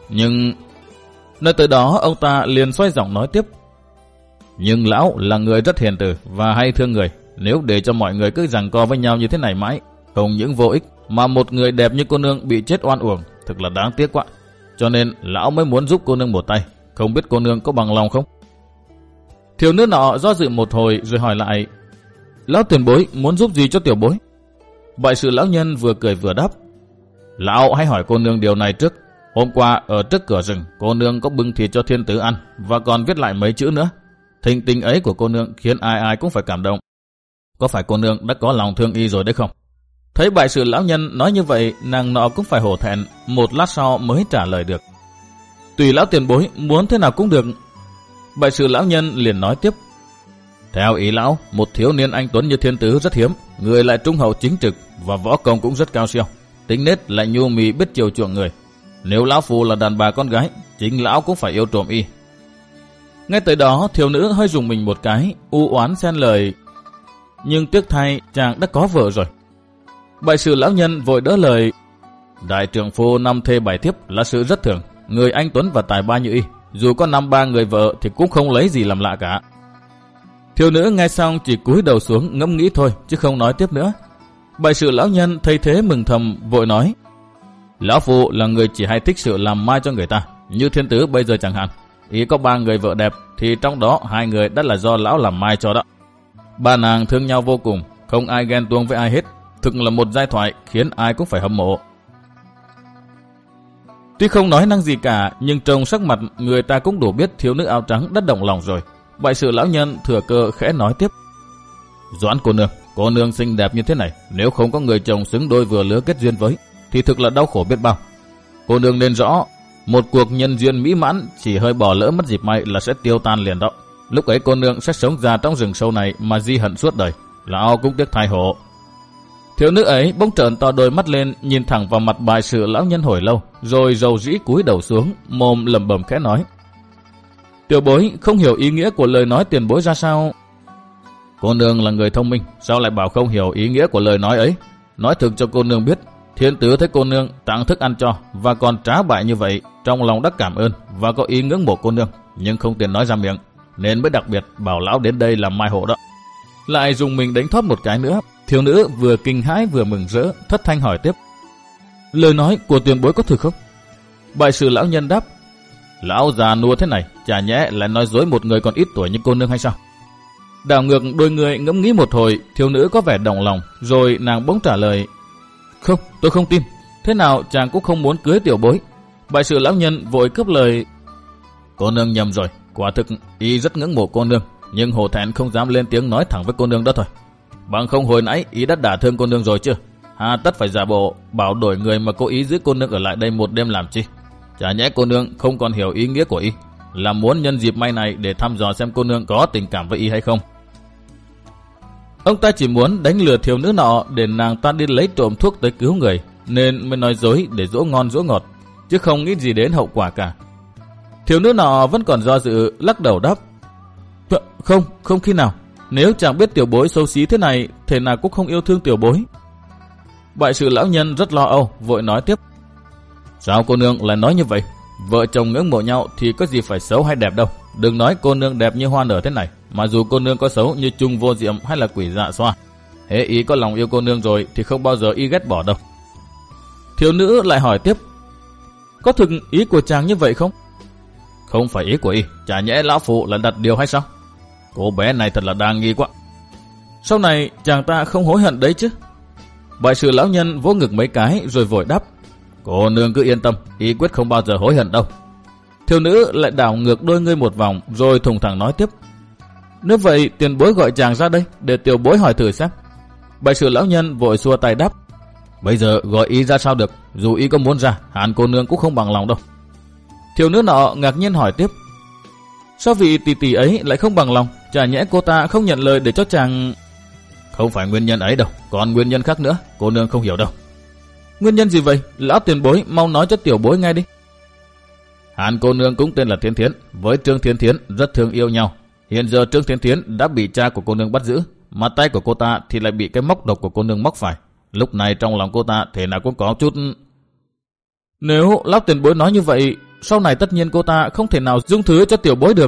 Nhưng... Nơi tới đó ông ta liền xoay giọng nói tiếp. Nhưng lão là người rất hiền từ và hay thương người. Nếu để cho mọi người cứ giằng co với nhau như thế này mãi, không những vô ích mà một người đẹp như cô nương bị chết oan uổng, thực là đáng tiếc quá. Cho nên lão mới muốn giúp cô nương một tay. Không biết cô nương có bằng lòng không? Thiếu nữ nọ do dự một hồi rồi hỏi lại. Lão tiền bối muốn giúp gì cho tiểu bối? Bại sự lão nhân vừa cười vừa đáp. Lão hãy hỏi cô nương điều này trước. Hôm qua ở trước cửa rừng, cô nương có bưng thịt cho thiên tử ăn và còn viết lại mấy chữ nữa. Thình tình ấy của cô nương khiến ai ai cũng phải cảm động. Có phải cô nương đã có lòng thương y rồi đấy không? Thấy bại sự lão nhân nói như vậy, nàng nọ cũng phải hổ thẹn, một lát sau mới trả lời được. Tùy lão tiền bối, muốn thế nào cũng được. Bại sự lão nhân liền nói tiếp. Theo ý lão, một thiếu niên anh tuấn như thiên tử rất hiếm, người lại trung hậu chính trực và võ công cũng rất cao siêu, tính nết lại nhu mì biết chiều chuộng người. Nếu lão phu là đàn bà con gái, chính lão cũng phải yêu trộm y. Ngay tới đó, thiếu nữ hơi rùng mình một cái, u oán xen lời. Nhưng tiếc thay, chàng đã có vợ rồi. Bại sự lão nhân vội đỡ lời. Đại trưởng phu năm thê bảy thiếp là sự rất thường. Người anh tuấn và tài ba như y, dù có năm ba người vợ thì cũng không lấy gì làm lạ cả. Thiếu nữ nghe xong chỉ cúi đầu xuống ngẫm nghĩ thôi, chứ không nói tiếp nữa. Bại sự lão nhân thấy thế mừng thầm, vội nói. Lão phu là người chỉ hay thích sự làm mai cho người ta, như thiên tử bây giờ chẳng hạn. Ý có ba người vợ đẹp, thì trong đó hai người đã là do lão làm mai cho đó. Ba nàng thương nhau vô cùng, không ai ghen tuông với ai hết. Thực là một giai thoại khiến ai cũng phải hâm mộ. Tuy không nói năng gì cả, nhưng trông sắc mặt người ta cũng đủ biết thiếu nữ áo trắng đã động lòng rồi. Bại sự lão nhân thừa cơ khẽ nói tiếp. Doãn cô nương, cô nương xinh đẹp như thế này, nếu không có người chồng xứng đôi vừa lứa kết duyên với, thì thực là đau khổ biết bao. Cô nương nên rõ, một cuộc nhân duyên mỹ mãn chỉ hơi bỏ lỡ mất dịp may là sẽ tiêu tan liền đó. Lúc ấy cô nương sẽ sống già trong rừng sâu này mà di hận suốt đời. Lão cũng tiếc thay hộ. Thiếu nữ ấy bỗng trợn to đôi mắt lên, nhìn thẳng vào mặt bại sự lão nhân hồi lâu, rồi rầu rĩ cúi đầu xuống, mồm lẩm bẩm khẽ nói. Tiểu bối không hiểu ý nghĩa của lời nói tiền bối ra sao? Cô nương là người thông minh, sao lại bảo không hiểu ý nghĩa của lời nói ấy? Nói thực cho cô nương biết, thiên tử thấy cô nương tặng thức ăn cho và còn trá bại như vậy, trong lòng đã cảm ơn và có ý ngưỡng mộ cô nương, nhưng không tiện nói ra miệng, nên mới đặc biệt bảo lão đến đây làm mai hộ đó. Lại dùng mình đánh thoát một cái nữa. Thiếu nữ vừa kinh hãi vừa mừng rỡ, thất thanh hỏi tiếp. Lời nói của tiền bối có thực không? Bại sự lão nhân đáp. Lão già nua thế này, chả nhẽ lại nói dối một người còn ít tuổi như cô nương hay sao? Đảo ngược đôi người ngẫm nghĩ một hồi, thiếu nữ có vẻ động lòng, rồi nàng bỗng trả lời. Không, tôi không tin. Thế nào chàng cũng không muốn cưới tiểu bối. Bại sự lão nhân vội cướp lời. Cô nương nhầm rồi, quả thực y rất ngưỡng mộ cô nương, nhưng hổ thẹn không dám lên tiếng nói thẳng với cô nương đó thôi. Bằng không hồi nãy ý đã đả thương cô nương rồi chưa? Hà tất phải giả bộ bảo đổi người mà cố ý giữ cô nương ở lại đây một đêm làm chi? Chả nhẽ cô nương không còn hiểu ý nghĩa của y, là muốn nhân dịp may này để thăm dò xem cô nương có tình cảm với y hay không? Ông ta chỉ muốn đánh lừa thiếu nữ nọ để nàng ta đi lấy trộm thuốc tới cứu người, nên mới nói dối để dỗ ngon dỗ ngọt, chứ không nghĩ gì đến hậu quả cả. Thiếu nữ nọ vẫn còn do dự, lắc đầu đáp. Không, không khi nào. Nếu chàng biết tiểu bối xấu xí thế này, thể nào cũng không yêu thương tiểu bối. Bại sự lão nhân rất lo âu, vội nói tiếp. Sao cô nương lại nói như vậy? Vợ chồng ngưỡng mộ nhau thì có gì phải xấu hay đẹp đâu. Đừng nói cô nương đẹp như hoa nở thế này, mà dù cô nương có xấu như Trung Vô Diệm hay là quỷ dạ xoa, hễ ý có lòng yêu cô nương rồi thì không bao giờ y ghét bỏ đâu. Thiếu nữ lại hỏi tiếp. Có thực ý của chàng như vậy không? Không phải ý của y, chả nhẽ lão phụ là đặt điều hay sao? Cô bé này thật là đa nghi quá. Sau này chàng ta không hối hận đấy chứ? Bại sự lão nhân vỗ ngực mấy cái rồi vội đáp. Cô nương cứ yên tâm, y quyết không bao giờ hối hận đâu. Thiếu nữ lại đảo ngược đôi ngươi một vòng rồi thùng thẳng nói tiếp. Nếu vậy tiền bối gọi chàng ra đây để tiểu bối hỏi thử xem. Bại sự lão nhân vội xua tay đáp. Bây giờ gọi y ra sao được, dù y có muốn ra, Hàn cô nương cũng không bằng lòng đâu. Thiếu nữ nọ ngạc nhiên hỏi tiếp. Sao vị tỷ tỷ ấy lại không bằng lòng? Chả nhẽ cô ta không nhận lời để cho chàng... Không phải nguyên nhân ấy đâu, còn nguyên nhân khác nữa, cô nương không hiểu đâu. Nguyên nhân gì vậy? Lão tiền bối mau nói cho tiểu bối nghe đi. Hàn cô nương cũng tên là Thiên Thiến, với Trương Thiên Thiến rất thương yêu nhau. Hiện giờ Trương Thiên Thiến đã bị cha của cô nương bắt giữ, mà tay của cô ta thì lại bị cái móc độc của cô nương móc phải. Lúc này trong lòng cô ta thể nào cũng có chút... Nếu lão tiền bối nói như vậy, sau này tất nhiên cô ta không thể nào dung thứ cho tiểu bối được.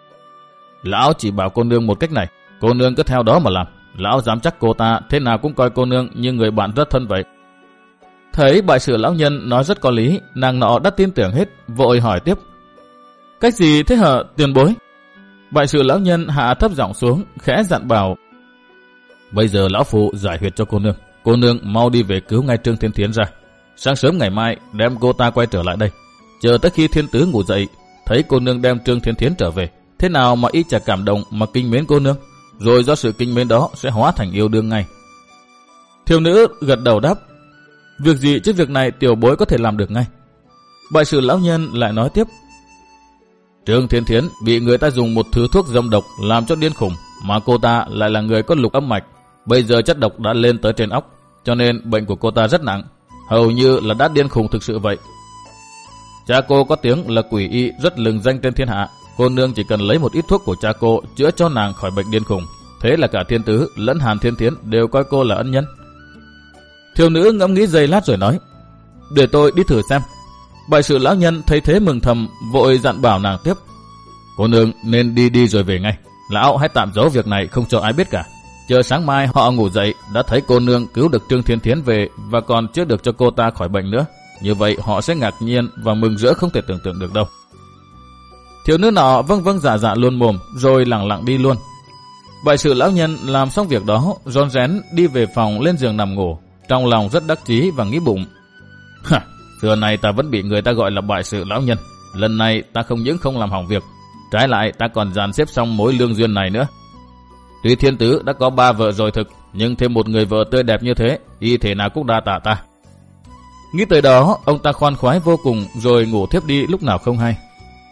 Lão chỉ bảo cô nương một cách này, cô nương cứ theo đó mà làm. Lão dám chắc cô ta thế nào cũng coi cô nương như người bạn rất thân vậy. Thấy bại sự lão nhân nói rất có lý, nàng nọ đã tin tưởng hết, vội hỏi tiếp. Cách gì thế hả tiền bối? Bại sự lão nhân hạ thấp giọng xuống, khẽ dặn bảo. Bây giờ lão phụ giải huyệt cho cô nương. Cô nương mau đi về cứu ngay Trương Thiên Thiến ra. Sáng sớm ngày mai đem cô ta quay trở lại đây. Chờ tới khi thiên tứ ngủ dậy, thấy cô nương đem Trương Thiên Thiến trở về, thế nào mà y chả cảm động mà kinh mến cô nương, rồi do sự kinh mến đó sẽ hóa thành yêu đương ngay. Thiếu nữ gật đầu đáp. Việc gì chứ việc này tiểu bối có thể làm được ngay. Bại sự lão nhân lại nói tiếp. Trương Thiên Thiến bị người ta dùng một thứ thuốc dâm độc làm cho điên khùng, mà cô ta lại là người có lục âm mạch. Bây giờ chất độc đã lên tới trên óc, cho nên bệnh của cô ta rất nặng, hầu như là đã điên khùng thực sự vậy. Cha cô có tiếng là quỷ y rất lừng danh trên thiên hạ. Cô nương chỉ cần lấy một ít thuốc của cha cô chữa cho nàng khỏi bệnh điên khùng, thế là cả Thiên Tứ lẫn Hàn Thiên Thiến đều coi cô là ân nhân. Thiếu nữ ngẫm nghĩ giây lát rồi nói. Để tôi đi thử xem. Bại sự lão nhân thấy thế mừng thầm, vội dặn bảo nàng tiếp. Cô nương nên đi đi rồi về ngay. Lão hãy tạm giấu việc này không cho ai biết cả. Chờ sáng mai họ ngủ dậy đã thấy cô nương cứu được Trương Thiên Thiến về và còn chữa được cho cô ta khỏi bệnh nữa. Như vậy họ sẽ ngạc nhiên và mừng rỡ không thể tưởng tượng được đâu. Thiếu nữ nọ vâng vâng dạ dạ luôn mồm, rồi lặng lặng đi luôn. Bại sự lão nhân làm xong việc đó, rón rén đi về phòng lên giường nằm ngủ, trong lòng rất đắc chí và nghĩ bụng. Hả, xưa này ta vẫn bị người ta gọi là bại sự lão nhân. Lần này ta không những không làm hỏng việc, trái lại ta còn dàn xếp xong mối lương duyên này nữa. Tuy Thiên Tứ đã có ba vợ rồi thực, nhưng thêm một người vợ tươi đẹp như thế, y thể nào cũng đa tạ ta. Nghĩ tới đó, ông ta khoan khoái vô cùng, rồi ngủ thiếp đi lúc nào không hay.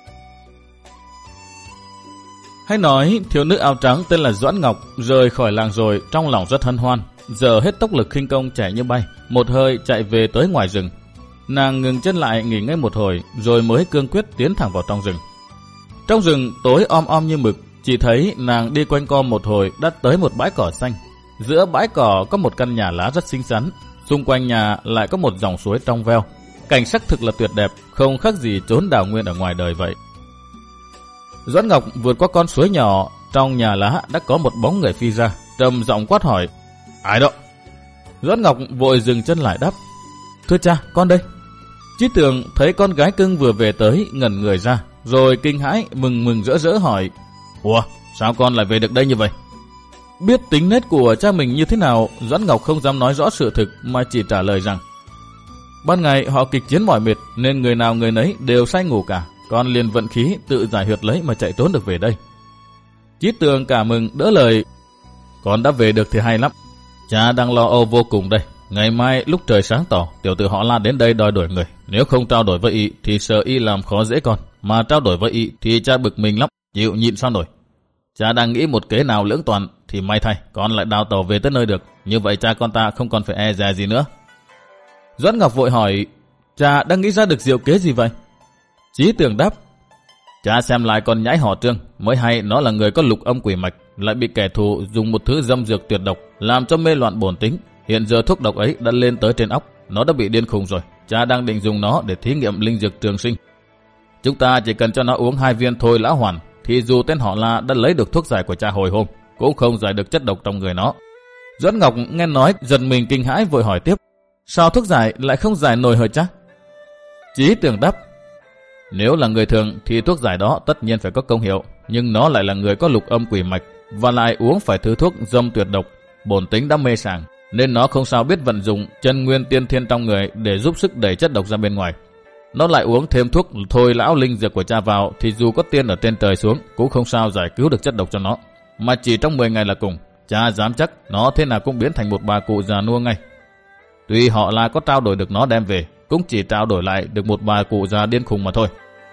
Hay nói, thiếu nữ áo trắng tên là Doãn Ngọc rời khỏi làng rồi, trong lòng rất hân hoan, giờ hết tốc lực khinh công chạy như bay, một hơi chạy về tới ngoài rừng. Nàng ngừng chân lại nghỉ ngơi một hồi, rồi mới cương quyết tiến thẳng vào trong rừng. Trong rừng tối om om như mực, chỉ thấy nàng đi quanh co một hồi đã tới một bãi cỏ xanh. Giữa bãi cỏ có một căn nhà lá rất xinh xắn, xung quanh nhà lại có một dòng suối trong veo. Cảnh sắc thực là tuyệt đẹp, không khác gì chốn đào nguyên ở ngoài đời vậy. Doãn Ngọc vượt qua con suối nhỏ, trong nhà lá đã có một bóng người phi ra, trầm giọng quát hỏi. Ai đó? Doãn Ngọc vội dừng chân lại đáp. Thưa cha, con đây. Chí Tường thấy con gái cưng vừa về tới, ngẩn người ra, rồi kinh hãi mừng mừng rỡ rỡ hỏi. Ủa, sao con lại về được đây như vậy? Biết tính nết của cha mình như thế nào, Doãn Ngọc không dám nói rõ sự thực mà chỉ trả lời rằng ban ngày họ kịch chiến mỏi mệt nên người nào người nấy đều say ngủ cả, con liền vận khí tự giải huyệt lấy mà chạy trốn được về đây. Chí Tường cả mừng đỡ lời. Con đã về được thì hay lắm. Cha đang lo âu vô cùng đây. Ngày mai lúc trời sáng tỏ, tiểu tử họ La đến đây đòi đuổi người. Nếu không trao đổi với y thì sợ y làm khó dễ con, mà trao đổi với y thì cha bực mình lắm, chịu nhịn sao nổi. Cha đang nghĩ một kế nào lưỡng toàn thì may thay con lại đào tàu về tới nơi được. Như vậy cha con ta không còn phải e dè gì nữa. Doãn Ngọc vội hỏi. Cha đang nghĩ ra được diệu kế gì vậy? Chí Tường đáp. Cha xem lại con nhãi họ Trương, mới hay nó là người có lục âm quỷ mạch, lại bị kẻ thù dùng một thứ dâm dược tuyệt độc làm cho mê loạn bổn tính. Hiện giờ thuốc độc ấy đã lên tới trên óc, nó đã bị điên khùng rồi. Cha đang định dùng nó để thí nghiệm linh dược trường sinh. Chúng ta chỉ cần cho nó uống hai viên thôi lão hoàn, thì dù tên họ La đã lấy được thuốc giải của cha hồi hôm, cũng không giải được chất độc trong người nó. Doãn Ngọc nghe nói giật mình kinh hãi vội hỏi tiếp. Sao thuốc giải lại không giải nổi hả cha? Chí Tường đáp. Nếu là người thường thì thuốc giải đó tất nhiên phải có công hiệu, nhưng nó lại là người có lục âm quỷ mạch và lại uống phải thứ thuốc dâm tuyệt độc, bổn tính đã mê sảng, nên nó không sao biết vận dụng chân nguyên tiên thiên trong người để giúp sức đẩy chất độc ra bên ngoài. Nó lại uống thêm thuốc thôi lão linh dược của cha vào thì dù có tiên ở trên trời xuống cũng không sao giải cứu được chất độc cho nó, mà chỉ trong mười ngày là cùng. Cha dám chắc nó thế nào cũng biến thành một bà cụ già nua ngay. Tuy họ là có trao đổi được nó đem về, cũng chỉ trao đổi lại được một bà cụ già điên khùng mà thôi.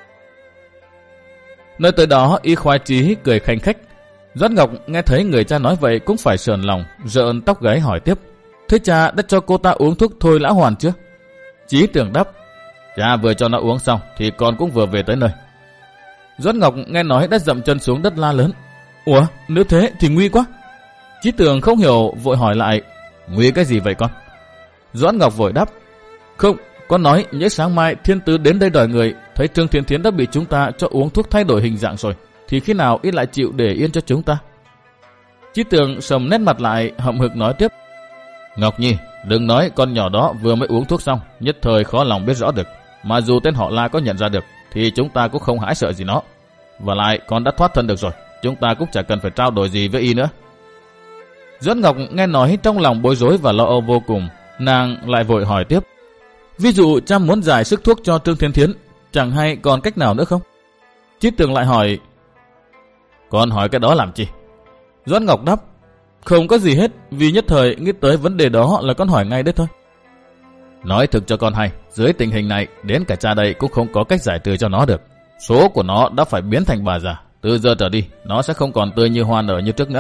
Nơi tới đó y khoái chí cười khanh khách. Doãn Ngọc nghe thấy người cha nói vậy cũng phải sờn lòng, rợn tóc gáy hỏi tiếp. Thế cha đã cho cô ta uống thuốc thôi lão hoàn chưa? Chí Tường đáp. Cha vừa cho nó uống xong thì con cũng vừa về tới nơi. Doãn Ngọc nghe nói đã dậm chân xuống đất la lớn. Ủa, nếu thế thì nguy quá. Chí Tường không hiểu vội hỏi lại. Nguy cái gì vậy con? Doãn Ngọc vội đáp. Không, con nói nhớ sáng mai Thiên Tứ đến đây đòi người thấy Trương Thiên Thiến đã bị chúng ta cho uống thuốc thay đổi hình dạng rồi, thì khi nào ít lại chịu để yên cho chúng ta? Chí Tường sầm nét mặt lại, hậm hực nói tiếp. Ngọc Nhi, đừng nói con nhỏ đó vừa mới uống thuốc xong, nhất thời khó lòng biết rõ được. Mà dù tên họ La có nhận ra được, thì chúng ta cũng không hãi sợ gì nó. Và lại con đã thoát thân được rồi, chúng ta cũng chẳng cần phải trao đổi gì với y nữa. Doãn Ngọc nghe nói trong lòng bối rối và lo âu vô cùng, nàng lại vội hỏi tiếp. Ví dụ cha muốn giải sức thuốc cho Trương Thiên Thiến, chẳng hay còn cách nào nữa không? Chí Tường lại hỏi. Con hỏi cái đó làm chi? Doãn Ngọc đáp. Không có gì hết, vì nhất thời nghĩ tới vấn đề đó là con hỏi ngay đấy thôi. Nói thực cho con hay, dưới tình hình này, đến cả cha đây cũng không có cách giải trừ cho nó được. Số của nó đã phải biến thành bà già, từ giờ trở đi, nó sẽ không còn tươi như hoa nở như trước nữa.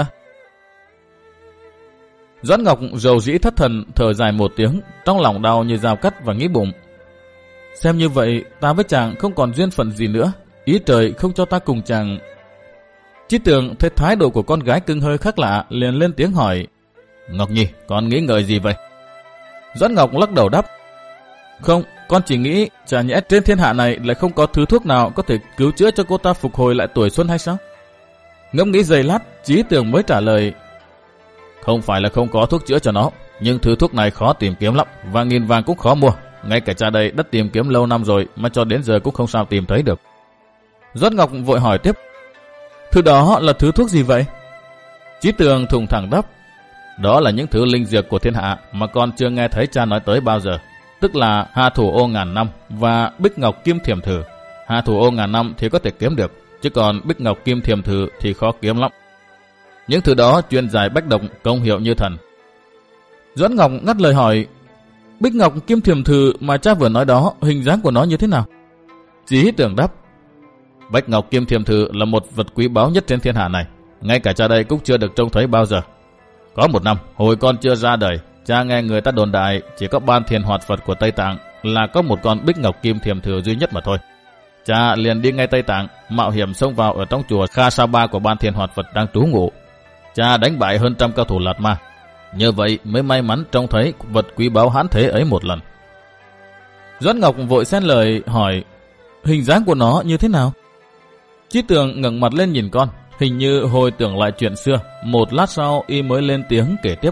Doãn Ngọc rầu rĩ thất thần, thở dài một tiếng, trong lòng đau như dao cắt và nghĩ bụng. Xem như vậy, ta với chàng không còn duyên phận gì nữa, ý trời không cho ta cùng chàng. Chí Tường thấy thái độ của con gái cưng hơi khác lạ, liền lên tiếng hỏi. Ngọc Nhi, con nghĩ ngợi gì vậy? Doãn Ngọc lắc đầu đáp. Không, con chỉ nghĩ chả nhẽ trên thiên hạ này lại không có thứ thuốc nào có thể cứu chữa cho cô ta phục hồi lại tuổi xuân hay sao? Ngẫm nghĩ giây lát, Chí Tường mới trả lời. Không phải là không có thuốc chữa cho nó, nhưng thứ thuốc này khó tìm kiếm lắm, và nghìn vàng cũng khó mua. Ngay cả cha đây đã tìm kiếm lâu năm rồi mà cho đến giờ cũng không sao tìm thấy được. Doãn Ngọc vội hỏi tiếp. Thứ đó là thứ thuốc gì vậy? Chí Tường thùng thẳng đáp. Đó là những thứ linh dược của thiên hạ mà con chưa nghe thấy cha nói tới bao giờ. Tức là Hà Thủ Ô ngàn năm và Bích Ngọc Kim Thiềm Thử. Hà Thủ Ô ngàn năm thì có thể kiếm được, chứ còn Bích Ngọc Kim Thiềm Thử thì khó kiếm lắm. Những thứ đó chuyên giải bách độc, công hiệu như thần. Doãn Ngọc ngắt lời hỏi. Bích Ngọc Kim Thiềm Thử mà cha vừa nói đó, hình dáng của nó như thế nào? Chí Tường đáp. Bách Ngọc Kim Thiềm Thử là một vật quý báu nhất trên thiên hạ này, ngay cả cha đây cũng chưa được trông thấy bao giờ. Có một năm, hồi con chưa ra đời, cha nghe người ta đồn đại chỉ có Ban Thiền Hoạt Phật của Tây Tạng là có một con Bích Ngọc Kim Thiềm Thử duy nhất mà thôi. Cha liền đi ngay Tây Tạng, mạo hiểm xông vào ở trong chùa Kha Sa Ba của Ban Thiền Hoạt Phật đang trú ngụ. Cha đánh bại hơn trăm cao thủ Lạt Ma, nhờ vậy mới may mắn trông thấy vật quý báu hãn thế ấy một lần. Doãn Ngọc vội xen lời hỏi. Hình dáng của nó như thế nào? Chí Tường ngẩng mặt lên nhìn con, hình như hồi tưởng lại chuyện xưa. Một lát sau y mới lên tiếng kể tiếp.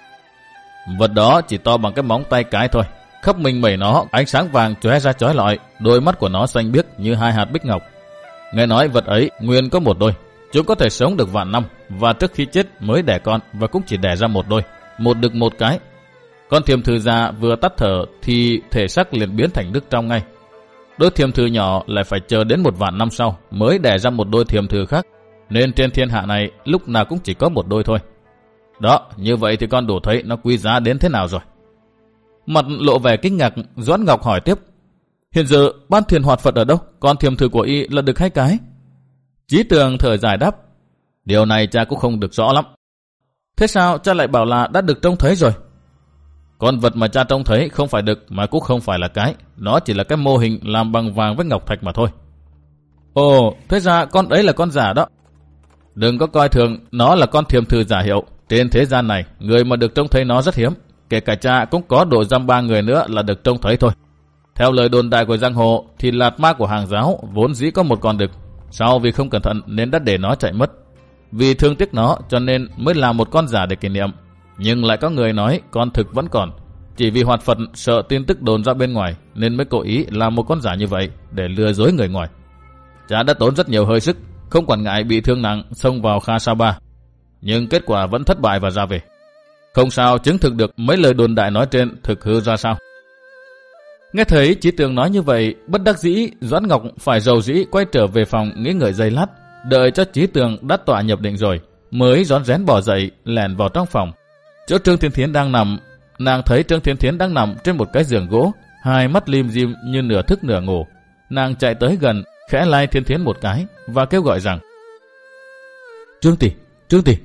Vật đó chỉ to bằng cái móng tay cái thôi, khắp mình mẩy nó ánh sáng vàng chóe ra chói lọi, đôi mắt của nó xanh biếc như hai hạt bích ngọc. Nghe nói vật ấy nguyên có một đôi, chúng có thể sống được vạn năm, và trước khi chết mới đẻ con, và cũng chỉ đẻ ra một đôi, một đực một cái. Con thiềm thử già vừa tắt thở thì thể xác liền biến thành nước trong ngay. Đôi thiềm thử nhỏ lại phải chờ đến một vạn năm sau mới đẻ ra một đôi thiềm thử khác, nên trên thiên hạ này lúc nào cũng chỉ có một đôi thôi. Đó, như vậy thì con đủ thấy nó quý giá đến thế nào rồi. Mặt lộ vẻ kinh ngạc, Doãn Ngọc hỏi tiếp. Hiện giờ Ban Thiền Hoạt Phật ở đâu? Con thiềm thử của y là được hai cái? Chí Tường thở dài đáp. Điều này cha cũng không được rõ lắm. Thế sao cha lại bảo là đã được trông thấy rồi? Con vật mà cha trông thấy không phải đực mà cũng không phải là cái. Nó chỉ là cái mô hình làm bằng vàng với ngọc thạch mà thôi. Ồ, thế ra con ấy là con giả đó. Đừng có coi thường nó là con thiềm thử giả hiệu. Trên thế gian này, người mà được trông thấy nó rất hiếm. Kể cả cha cũng có độ dăm ba người nữa là được trông thấy thôi. Theo lời đồn đại của giang hồ thì Lạt Ma của hàng giáo vốn dĩ có một con đực. Sau vì không cẩn thận nên đã để nó chạy mất. Vì thương tiếc nó cho nên mới làm một con giả để kỷ niệm. Nhưng lại có người nói con thực vẫn còn. Chỉ vì Hoạt Phật sợ tin tức đồn ra bên ngoài nên mới cố ý làm một con giả như vậy để lừa dối người ngoài. Cha đã tốn rất nhiều hơi sức, không quản ngại bị thương nặng xông vào Kha Sa Ba. Nhưng kết quả vẫn thất bại và ra về. Không sao chứng thực được mấy lời đồn đại nói trên thực hư ra sao. Nghe thấy Chí Tường nói như vậy, bất đắc dĩ Doãn Ngọc phải rầu rĩ quay trở về phòng nghĩ ngợi giây lát, đợi cho Chí Tường đã tọa nhập định rồi, mới rón rén bỏ dậy lẻn vào trong phòng. Chỗ Trương Thiên Thiến đang nằm, nàng thấy Trương Thiên Thiến đang nằm trên một cái giường gỗ, hai mắt lim dim như nửa thức nửa ngủ. Nàng chạy tới gần, khẽ lai Thiên Thiến một cái và kêu gọi rằng: Trương tỷ, Trương tỷ.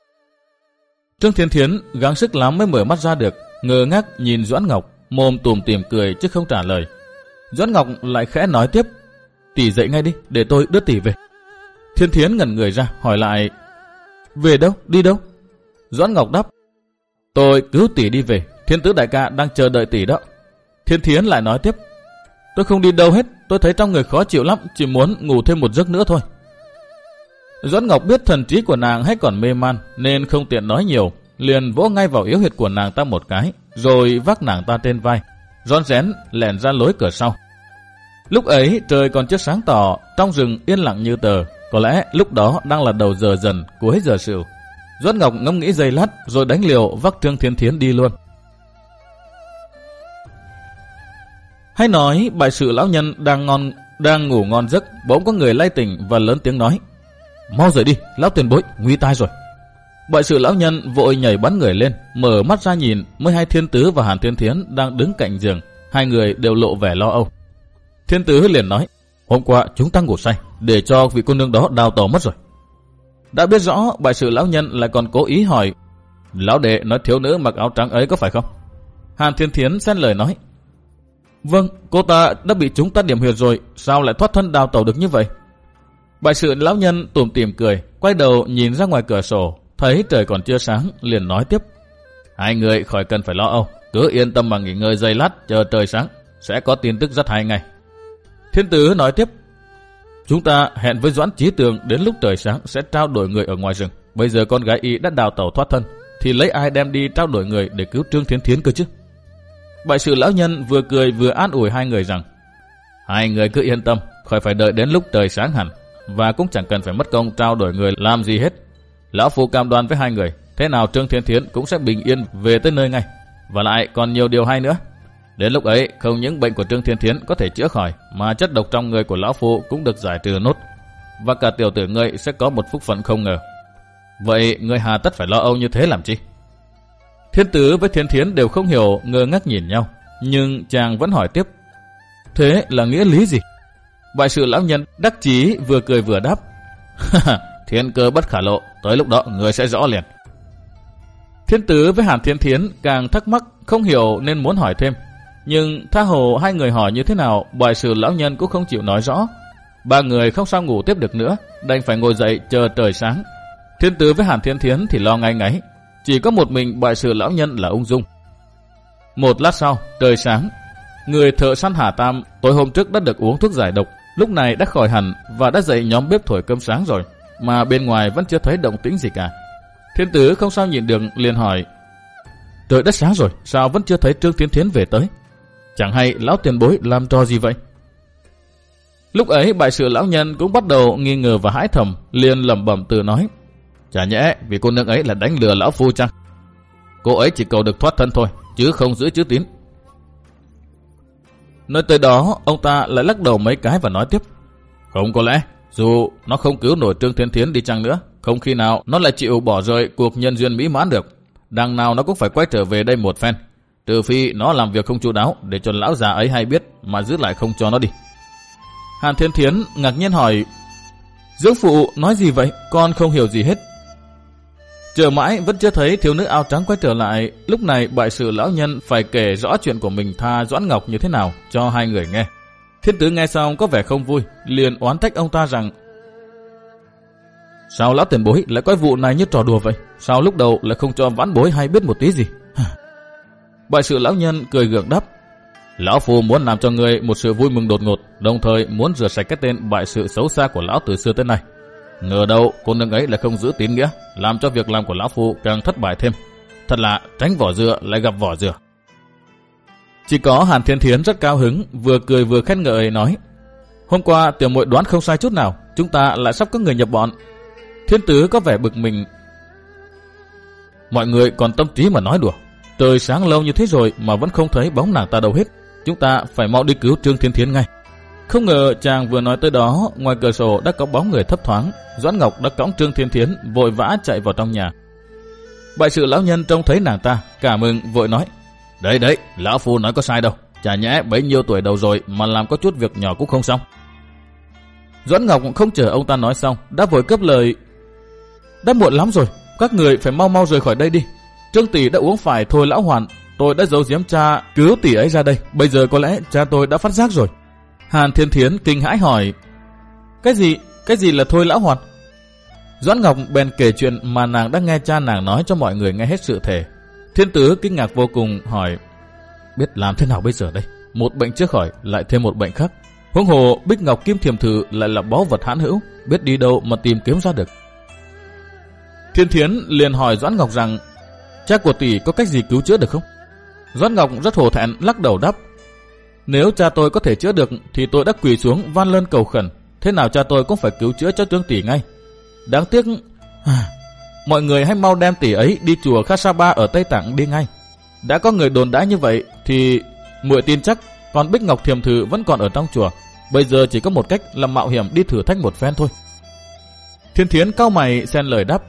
Trương Thiên Thiến gắng sức lắm mới mở mắt ra được, ngơ ngác nhìn Doãn Ngọc, mồm tủm tỉm cười chứ không trả lời. Doãn Ngọc lại khẽ nói tiếp: Tỷ dậy ngay đi, để tôi đưa tỷ về. Thiên Thiến ngẩn người ra, hỏi lại: Về đâu, đi đâu? Doãn Ngọc đáp: Tôi cứu tỷ đi về, Thiên Tứ đại ca đang chờ đợi tỷ đó. Thiên Thiến lại nói tiếp: Tôi không đi đâu hết, tôi thấy trong người khó chịu lắm, chỉ muốn ngủ thêm một giấc nữa thôi. Doãn Ngọc biết thần trí của nàng hay còn mê man nên không tiện nói nhiều, liền vỗ ngay vào yếu huyệt của nàng ta một cái, rồi vác nàng ta trên vai, rón rén lẻn ra lối cửa sau. Lúc ấy trời còn chưa sáng tỏ, trong rừng yên lặng như tờ, có lẽ lúc đó đang là đầu giờ dần, cuối giờ sửu. Doãn Ngọc ngẫm nghĩ giây lát rồi đánh liều vác Trương Thiên Thiến đi luôn. Hay nói bại sự lão nhân đang ngon đang ngủ ngon giấc, bỗng có người lay tỉnh và lớn tiếng nói: "Mau rời đi, lão tiền bối, nguy tai rồi." Bại sự lão nhân vội nhảy bắn người lên, mở mắt ra nhìn, mới hay Thiên Tứ và Hàn Thiên Thiến đang đứng cạnh giường, hai người đều lộ vẻ lo âu. Thiên Tứ liền nói: "Hôm qua chúng ta ngủ say, để cho vị cô nương đó đào tẩu mất rồi." Đã biết rõ bại sự lão nhân lại còn cố ý hỏi: "Lão đệ nói thiếu nữ mặc áo trắng ấy có phải không?" Hàn Thiên Thiến xen lời nói: "Vâng, cô ta đã bị chúng ta điểm huyệt rồi, sao lại thoát thân đào tẩu được như vậy?" Bại sự lão nhân tủm tỉm cười, quay đầu nhìn ra ngoài cửa sổ, thấy trời còn chưa sáng, liền nói tiếp: "Hai người khỏi cần phải lo âu, cứ yên tâm mà nghỉ ngơi giây lát, chờ trời sáng, sẽ có tin tức rất hay ngay." Thiên Tứ nói tiếp: "Chúng ta hẹn với Doãn Chí Tường đến lúc trời sáng sẽ trao đổi người ở ngoài rừng. Bây giờ con gái y đã đào tẩu thoát thân, thì lấy ai đem đi trao đổi người để cứu Trương Thiên Thiến cơ chứ?" Bại sự lão nhân vừa cười vừa an ủi hai người rằng: "Hai người cứ yên tâm, khỏi phải đợi đến lúc trời sáng hẳn, và cũng chẳng cần phải mất công trao đổi người làm gì hết. Lão phu cam đoan với hai người, thế nào Trương Thiên Thiến cũng sẽ bình yên về tới nơi ngay. Và lại còn nhiều điều hay nữa. Đến lúc ấy, không những bệnh của Trương Thiên Thiến có thể chữa khỏi, mà chất độc trong người của lão phu cũng được giải trừ nốt. Và cả tiểu tử ngươi sẽ có một phúc phận không ngờ. Vậy ngươi hà tất phải lo âu như thế làm chi?" Thiên Tứ với Thiên Thiến đều không hiểu, ngơ ngác nhìn nhau, nhưng chàng vẫn hỏi tiếp: "Thế là nghĩa lý gì?" Bại sự lão nhân đắc chí vừa cười vừa đáp: "Thiên cơ bất khả lộ, tới lúc đó người sẽ rõ liền." Thiên Tứ với Hàn Thiên Thiến càng thắc mắc không hiểu nên muốn hỏi thêm, nhưng tha hồ hai người hỏi như thế nào, bại sự lão nhân cũng không chịu nói rõ. Ba người không sao ngủ tiếp được nữa, đành phải ngồi dậy chờ trời sáng. Thiên Tứ với Hàn Thiên Thiến thì lo ngáy ngáy, chỉ có một mình bại sự lão nhân là ung dung. Một lát sau, trời sáng. Người thợ săn Hà Tam tối hôm trước đã được uống thuốc giải độc, lúc này đã khỏi hẳn và đã dậy nhóm bếp thổi cơm sáng rồi, mà bên ngoài vẫn chưa thấy động tĩnh gì cả. Thiên Tứ không sao nhìn được, liền hỏi: "Trời đã sáng rồi, sao vẫn chưa thấy Trương Thiên Thiến về tới? Chẳng hay lão tiền bối làm trò gì vậy?" Lúc ấy bại sự lão nhân cũng bắt đầu nghi ngờ và hãi thầm, liền lẩm bẩm tự nói: "Chả nhẽ vì cô nương ấy là đánh lừa lão phu chăng? Cô ấy chỉ cầu được thoát thân thôi, chứ không giữ chữ tín." Nói tới đó, ông ta lại lắc đầu mấy cái và nói tiếp: "Không có lẽ, dù nó không cứu nổi Trương Thiên Thiến đi chăng nữa, không khi nào nó lại chịu bỏ rơi cuộc nhân duyên mỹ mãn được. Đằng nào nó cũng phải quay trở về đây một phen, trừ phi nó làm việc không chu đáo để cho lão già ấy hay biết mà giữ lại không cho nó đi." Hàn Thiên Thiến ngạc nhiên hỏi: "Dưỡng phụ nói gì vậy? Con không hiểu gì hết." Chờ mãi vẫn chưa thấy thiếu nữ áo trắng quay trở lại. Lúc này bại sự lão nhân phải kể rõ chuyện của mình tha Doãn Ngọc như thế nào cho hai người nghe. Thiên Tứ nghe xong có vẻ không vui, liền oán trách ông ta rằng: "Sao lão tiền bối lại coi vụ này như trò đùa vậy? Sao lúc đầu lại không cho vãn bối hay biết một tí gì?" Bại sự lão nhân cười gượng đáp: "Lão phu muốn làm cho người một sự vui mừng đột ngột, đồng thời muốn rửa sạch cái tên bại sự xấu xa của lão từ xưa tới nay. Ngờ đâu cô nương ấy lại không giữ tín nghĩa, làm cho việc làm của lão phu càng thất bại thêm. Thật là tránh vỏ dừa lại gặp vỏ dừa." Chỉ có Hàn Thiên Thiến rất cao hứng, vừa cười vừa khen ngợi nói: "Hôm qua tiểu muội đoán không sai chút nào, chúng ta lại sắp có người nhập bọn." Thiên Tứ có vẻ bực mình: "Mọi người còn tâm trí mà nói đùa. Trời sáng lâu như thế rồi mà vẫn không thấy bóng nàng ta đâu hết. Chúng ta phải mau đi cứu Trương Thiên Thiến ngay." Không ngờ chàng vừa nói tới đó, ngoài cửa sổ đã có bóng người thấp thoáng. Doãn Ngọc đã cõng Trương Thiên Thiến vội vã chạy vào trong nhà. Bại sự lão nhân trông thấy nàng ta, cả mừng vội nói: "Đấy đấy, lão phu nói có sai đâu. Chả nhẽ bấy nhiêu tuổi đầu rồi mà làm có chút việc nhỏ cũng không xong." Doãn Ngọc không chờ ông ta nói xong, đã vội cướp lời: "Đã muộn lắm rồi, các người phải mau mau rời khỏi đây đi. Trương tỷ đã uống phải thôi lão hoàn, tôi đã giấu giếm cha cứu tỷ ấy ra đây. Bây giờ có lẽ cha tôi đã phát giác rồi." Hàn Thiên Thiến kinh hãi hỏi: Cái gì, cái gì là thôi lão hoàn?" Doãn Ngọc bèn kể chuyện mà nàng đã nghe cha nàng nói cho mọi người nghe hết sự thể. Thiên Tứ kinh ngạc vô cùng hỏi: "Biết làm thế nào bây giờ đây? một bệnh chưa khỏi lại thêm một bệnh khác. Huống hồ Bích Ngọc Kim Thiềm Thử lại là báu vật hãn hữu, biết đi đâu mà tìm kiếm ra được. Thiên Thiến liền hỏi Doãn Ngọc rằng cha của tỷ có cách gì cứu chữa được không? Doãn Ngọc rất hổ thẹn lắc đầu đáp: nếu cha tôi có thể chữa được thì tôi đã quỳ xuống van lơn cầu khẩn, thế nào cha tôi cũng phải cứu chữa cho Trương tỷ ngay. Đáng tiếc mọi người hãy mau đem tỷ ấy đi chùa Khasapa ở Tây Tạng đi ngay. Đã có người đồn đãi như vậy thì muội tin chắc còn Bích Ngọc Thiềm Thử vẫn còn ở trong chùa. Bây giờ chỉ có một cách là mạo hiểm đi thử thách một phen thôi. Thiên Thiến cau mày xen lời đáp: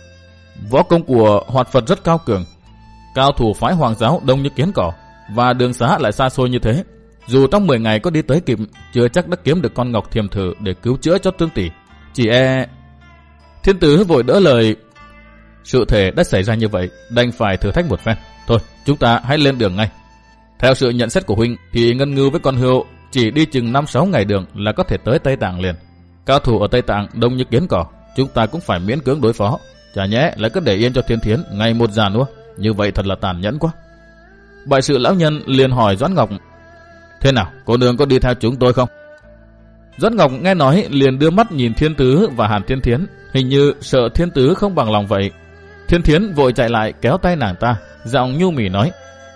võ công của Hoạt Phật rất cao cường, cao thủ phái Hoàng giáo đông như kiến cỏ, và đường xá lại xa xôi như thế. Dù trong mười ngày có đi tới kịp, chưa chắc đã kiếm được con Ngọc Thiềm Thử để cứu chữa cho Trương tỷ. Chỉ e... Thiên Tử vội đỡ lời: sự thể đã xảy ra như vậy, đành phải thử thách một phen. Thôi, chúng ta hãy lên đường ngay. Theo sự nhận xét của huynh thì Ngân Ngưu với con Hươu chỉ đi chừng năm sáu ngày đường là có thể tới Tây Tạng liền. Cao thủ ở Tây Tạng đông như kiến cỏ, chúng ta cũng phải miễn cưỡng đối phó. Chả nhẽ lại cứ để yên cho Thiên Thiến ngày một già nữa, như vậy thật là tàn nhẫn quá. Bại sự lão nhân liền hỏi Doãn Ngọc: thế nào, cô nương có đi theo chúng tôi không? Doãn Ngọc nghe nói liền đưa mắt nhìn Thiên Tứ và Hàn Thiên Thiến, hình như sợ Thiên Tứ không bằng lòng vậy. Thiên Thiến vội chạy lại kéo tay nàng ta, giọng nhu mì nói: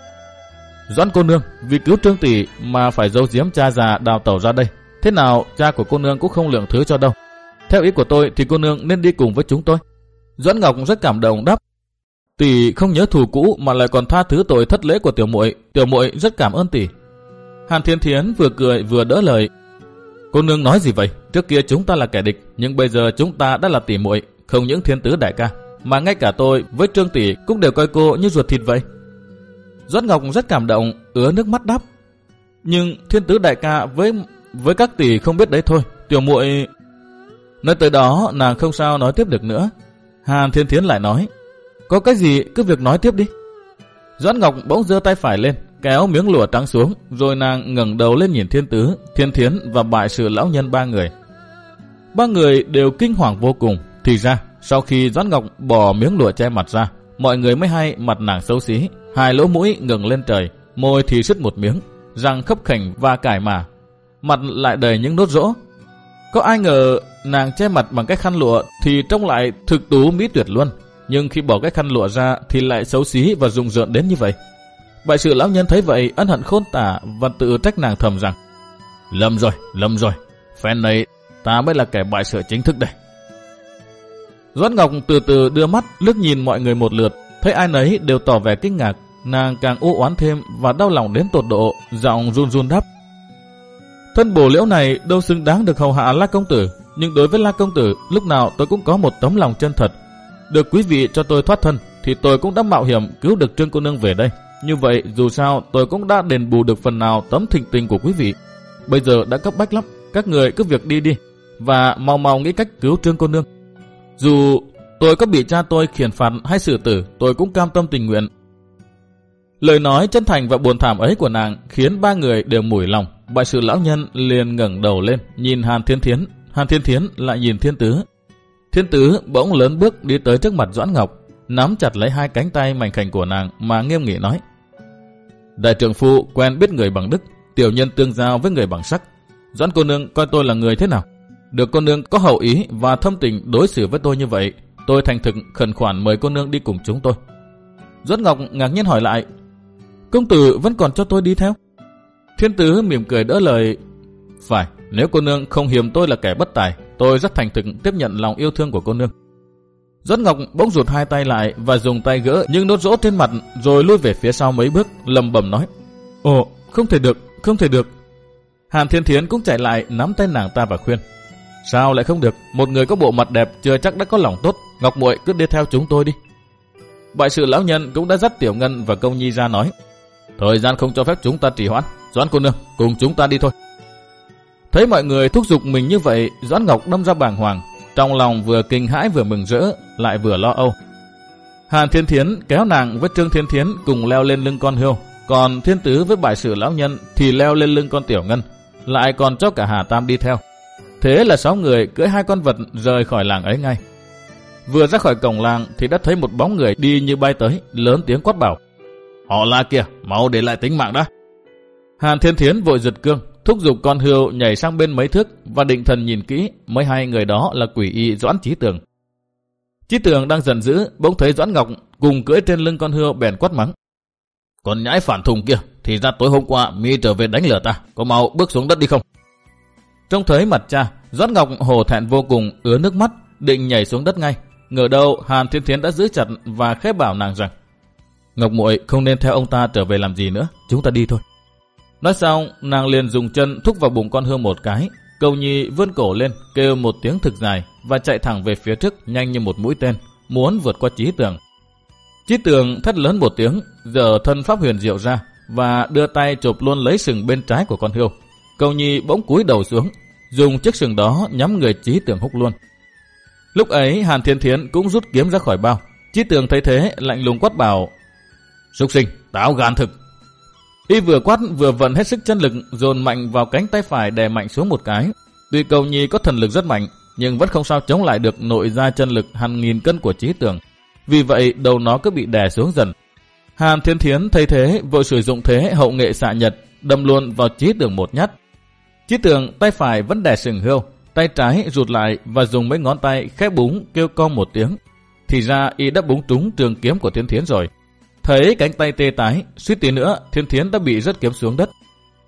Doãn cô nương, vì cứu Trương tỷ mà phải giấu giếm cha già đào tẩu ra đây, thế nào cha của cô nương cũng không lượng thứ cho đâu. Theo ý của tôi thì cô nương nên đi cùng với chúng tôi. Doãn Ngọc rất cảm động đáp: tỷ không nhớ thù cũ mà lại còn tha thứ tội thất lễ của tiểu muội, tiểu muội rất cảm ơn tỷ. Hàn Thiên Thiến vừa cười vừa đỡ lời: cô nương nói gì vậy? Trước kia chúng ta là kẻ địch, nhưng bây giờ chúng ta đã là tỷ muội, không những Thiên Tứ đại ca, mà ngay cả tôi với Trương tỷ cũng đều coi cô như ruột thịt vậy. Doãn Ngọc rất cảm động, ứa nước mắt đáp: nhưng Thiên Tứ đại ca với với các tỷ không biết đấy thôi, tiểu muội... Nói tới đó nàng không sao nói tiếp được nữa. Hàn Thiên Thiến lại nói: có cái gì cứ việc nói tiếp đi. Doãn Ngọc bỗng giơ tay phải lên, kéo miếng lụa trắng xuống, rồi nàng ngẩng đầu lên nhìn Thiên Tứ, Thiên Thiến và bại sự lão nhân ba người. Ba người đều kinh hoàng vô cùng. Thì ra sau khi Doãn Ngọc bỏ miếng lụa che mặt ra, mọi người mới hay mặt nàng xấu xí, hai lỗ mũi ngẩng lên trời, môi thì sứt một miếng, răng khấp khểnh và cải mà, mặt lại đầy những nốt rỗ. Có ai ngờ nàng che mặt bằng cái khăn lụa thì trông lại thực tú mỹ tuyệt luôn, nhưng khi bỏ cái khăn lụa ra thì lại xấu xí và rùng rợn đến như vậy. Bại sự lão nhân thấy vậy ân hận khôn tả và tự trách nàng thầm rằng: lầm rồi, lầm rồi, phen này ta mới là kẻ bại sự chính thức đây. Doãn Ngọc từ từ đưa mắt liếc nhìn mọi người một lượt, thấy ai nấy đều tỏ vẻ kinh ngạc, nàng càng u oán thêm và đau lòng đến tột độ, giọng run run đáp: thân bổ liễu này đâu xứng đáng được hầu hạ La công tử, nhưng đối với La công tử lúc nào tôi cũng có một tấm lòng chân thật. Được quý vị cho tôi thoát thân thì tôi cũng đã mạo hiểm cứu được Trương cô nương về đây. Như vậy dù sao tôi cũng đã đền bù được phần nào tấm thịnh tình của quý vị. Bây giờ đã cấp bách lắm, các người cứ việc đi đi và mau mau nghĩ cách cứu Trương cô nương. Dù tôi có bị cha tôi khiển phạt hay xử tử, tôi cũng cam tâm tình nguyện. Lời nói chân thành và buồn thảm ấy của nàng khiến ba người đều mủi lòng. Bại sự lão nhân liền ngẩng đầu lên nhìn Hàn Thiên Thiến, Hàn Thiên Thiến lại nhìn Thiên Tứ. Thiên Tứ bỗng lớn bước đi tới trước mặt Doãn Ngọc, nắm chặt lấy hai cánh tay mảnh khảnh của nàng mà nghiêm nghị nói: đại trượng phu quen biết người bằng đức, tiểu nhân tương giao với người bằng sắc. Doãn cô nương coi tôi là người thế nào? Được cô nương có hậu ý và thâm tình đối xử với tôi như vậy, tôi thành thực khẩn khoản mời cô nương đi cùng chúng tôi. Doãn Ngọc ngạc nhiên hỏi lại: công tử vẫn còn cho tôi đi theo? Thiên Tứ mỉm cười đỡ lời: phải, nếu cô nương không hiềm tôi là kẻ bất tài, tôi rất thành thực tiếp nhận lòng yêu thương của cô nương. Doãn Ngọc bỗng rụt hai tay lại và dùng tay gỡ những nốt rỗ trên mặt, rồi lui về phía sau mấy bước, lầm bầm nói: ồ, không thể được, không thể được. Hàn Thiên Thiến cũng chạy lại nắm tay nàng ta và khuyên: sao lại không được? Một người có bộ mặt đẹp chưa chắc đã có lòng tốt. Ngọc muội cứ đi theo chúng tôi đi. Bại sự lão nhân cũng đã dắt Tiểu Ngân và Công Nhi ra nói: thời gian không cho phép chúng ta trì hoãn, Doãn cô nương cùng chúng ta đi thôi. Thấy mọi người thúc giục mình như vậy, Doãn Ngọc đâm ra bàng hoàng, trong lòng vừa kinh hãi vừa mừng rỡ, lại vừa lo âu. Hàn Thiên Thiến kéo nàng với Trương Thiên Thiến cùng leo lên lưng con Hươu, còn Thiên Tứ với bại sự lão nhân thì leo lên lưng con Tiểu Ngân, lại còn cho cả Hà Tam đi theo. Thế là sáu người cưỡi hai con vật rời khỏi làng ấy ngay. Vừa ra khỏi cổng làng thì đã thấy một bóng người đi như bay tới, lớn tiếng quát bảo: họ là kìa, mau để lại tính mạng đã. Hàn Thiên Thiến vội giật cương, thúc giục con hươu nhảy sang bên mấy thước và định thần nhìn kỹ mới hay người đó là quỷ y Doãn Chí Tường. Chí Tường đang giận dữ, bỗng thấy Doãn Ngọc cùng cưỡi trên lưng con hươu bèn quát mắng. Còn nhãi phản thùng kia, thì ra tối hôm qua mi trở về đánh lừa ta, có mau bước xuống đất đi không? Trông thấy mặt cha, Doãn Ngọc hổ thẹn vô cùng, ứa nước mắt, định nhảy xuống đất ngay. Ngờ đâu Hàn Thiên Thiến đã giữ chặt và khép bảo nàng rằng: Ngọc muội không nên theo ông ta trở về làm gì nữa, chúng ta đi thôi. Nói xong, nàng liền dùng chân thúc vào bụng con hươu một cái. Cầu Nhi vươn cổ lên, kêu một tiếng thực dài và chạy thẳng về phía trước nhanh như một mũi tên, muốn vượt qua Chí Tường. Chí Tường thét lớn một tiếng, giở thân pháp huyền diệu ra và đưa tay chộp luôn lấy sừng bên trái của con hươu. Cầu Nhi bỗng cúi đầu xuống, dùng chiếc sừng đó nhắm người Chí Tường húc luôn. Lúc ấy Hàn Thiên Thiến cũng rút kiếm ra khỏi bao. Chí Tường thấy thế lạnh lùng quát bảo: Súc sinh, táo gan thực. Y vừa quát vừa vận hết sức chân lực dồn mạnh vào cánh tay phải đè mạnh xuống một cái. Tuy Cầu Nhi có thần lực rất mạnh, nhưng vẫn không sao chống lại được nội gia chân lực hàng nghìn cân của Chí Tường. Vì vậy đầu nó cứ bị đè xuống dần. Hàn Thiên Thiến thấy thế vội sử dụng thế hậu nghệ xạ nhật, đâm luôn vào Chí Tường một nhát. Chí Tường tay phải vẫn đè sừng hươu, tay trái rụt lại và dùng mấy ngón tay khép búng kêu con một tiếng. Thì ra y đã búng trúng trường kiếm của Thiên Thiến rồi. Thấy cánh tay tê tái, suýt tí nữa Thiên Thiến đã bị rớt kiếm xuống đất.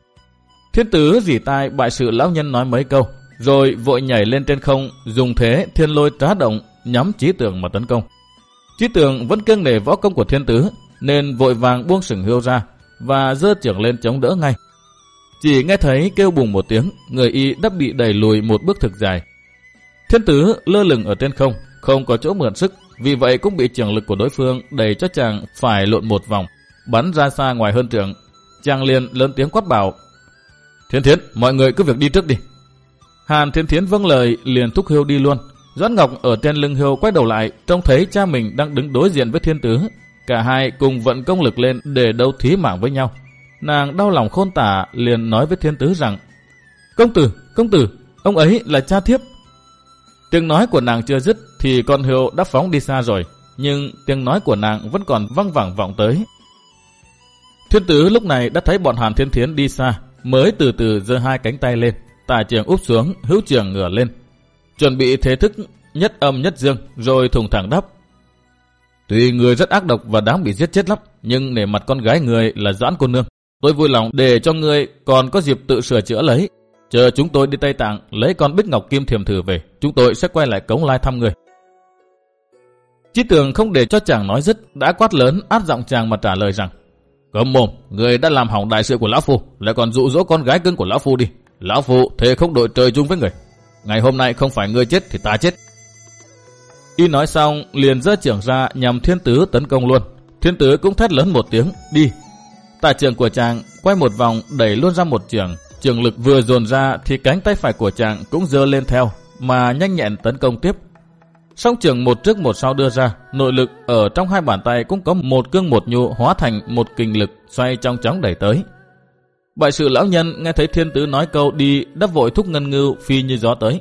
Thiên Tứ rỉ tai bại sự lão nhân nói mấy câu, rồi vội nhảy lên trên không, dùng thế thiên lôi trá động nhắm Chí Tường mà tấn công. Chí Tường vẫn kiêng nể võ công của Thiên Tứ, nên vội vàng buông sừng hươu ra và giơ chưởng lên chống đỡ ngay. Chỉ nghe thấy kêu bùng một tiếng, người y đã bị đẩy lùi một bước thực dài. Thiên Tứ lơ lửng ở trên không, không có chỗ mượn sức, vì vậy cũng bị trường lực của đối phương đẩy cho chàng phải lộn một vòng, bắn ra xa ngoài hơn trượng. Chàng liền lớn tiếng quát bảo: Thiên Thiến, mọi người cứ việc đi trước đi. Hàn Thiên Thiến vâng lời liền thúc hươu đi luôn. Doãn Ngọc ở trên lưng hươu quay đầu lại, trông thấy cha mình đang đứng đối diện với Thiên Tứ. Cả hai cùng vận công lực lên để đấu thí mạng với nhau. Nàng đau lòng khôn tả, liền nói với Thiên Tứ rằng: Công tử, công tử, ông ấy là cha thiếp. Tiếng nói của nàng chưa dứt thì con hươu đã phóng đi xa rồi, nhưng tiếng nói của nàng vẫn còn văng vẳng vọng tới. Thiên Tứ lúc này đã thấy bọn Hàn Thiên Thiến đi xa, mới từ từ giơ hai cánh tay lên, tả chưởng úp xuống, hữu chưởng ngửa lên, chuẩn bị thế thức nhất âm nhất dương, rồi thùng thẳng đáp: Tuy người rất ác độc và đáng bị giết chết lắm, nhưng nể mặt con gái người là Doãn cô nương, tôi vui lòng để cho ngươi còn có dịp tự sửa chữa lấy. Chờ chúng tôi đi Tây Tạng lấy con Bích Ngọc Kim Thiềm Thử về, chúng tôi sẽ quay lại Cống Lai thăm người. Chí Tường không để cho chàng nói dứt, đã quát lớn áp giọng chàng mà trả lời rằng: Cấm mồm, người đã làm hỏng đại sự của lão phu, lại còn dụ dỗ con gái cưng của lão phu đi. Lão phu thề không đội trời chung với người. Ngày hôm nay không phải ngươi chết thì ta chết. Y nói xong liền giơ chưởng ra nhằm Thiên Tứ tấn công luôn. Thiên Tứ cũng thét lớn một tiếng: Đi. Tả chưởng của chàng quay một vòng đẩy luôn ra một chưởng. Chưởng lực vừa dồn ra thì cánh tay phải của chàng cũng giơ lên theo mà nhanh nhẹn tấn công tiếp. Song chưởng một trước một sau đưa ra, nội lực ở trong hai bàn tay cũng có một cương một nhu hóa thành một kình lực xoay trong chóng đẩy tới. Bại sự lão nhân nghe thấy Thiên Tứ nói câu đi, đã vội thúc ngân ngưu phi như gió tới.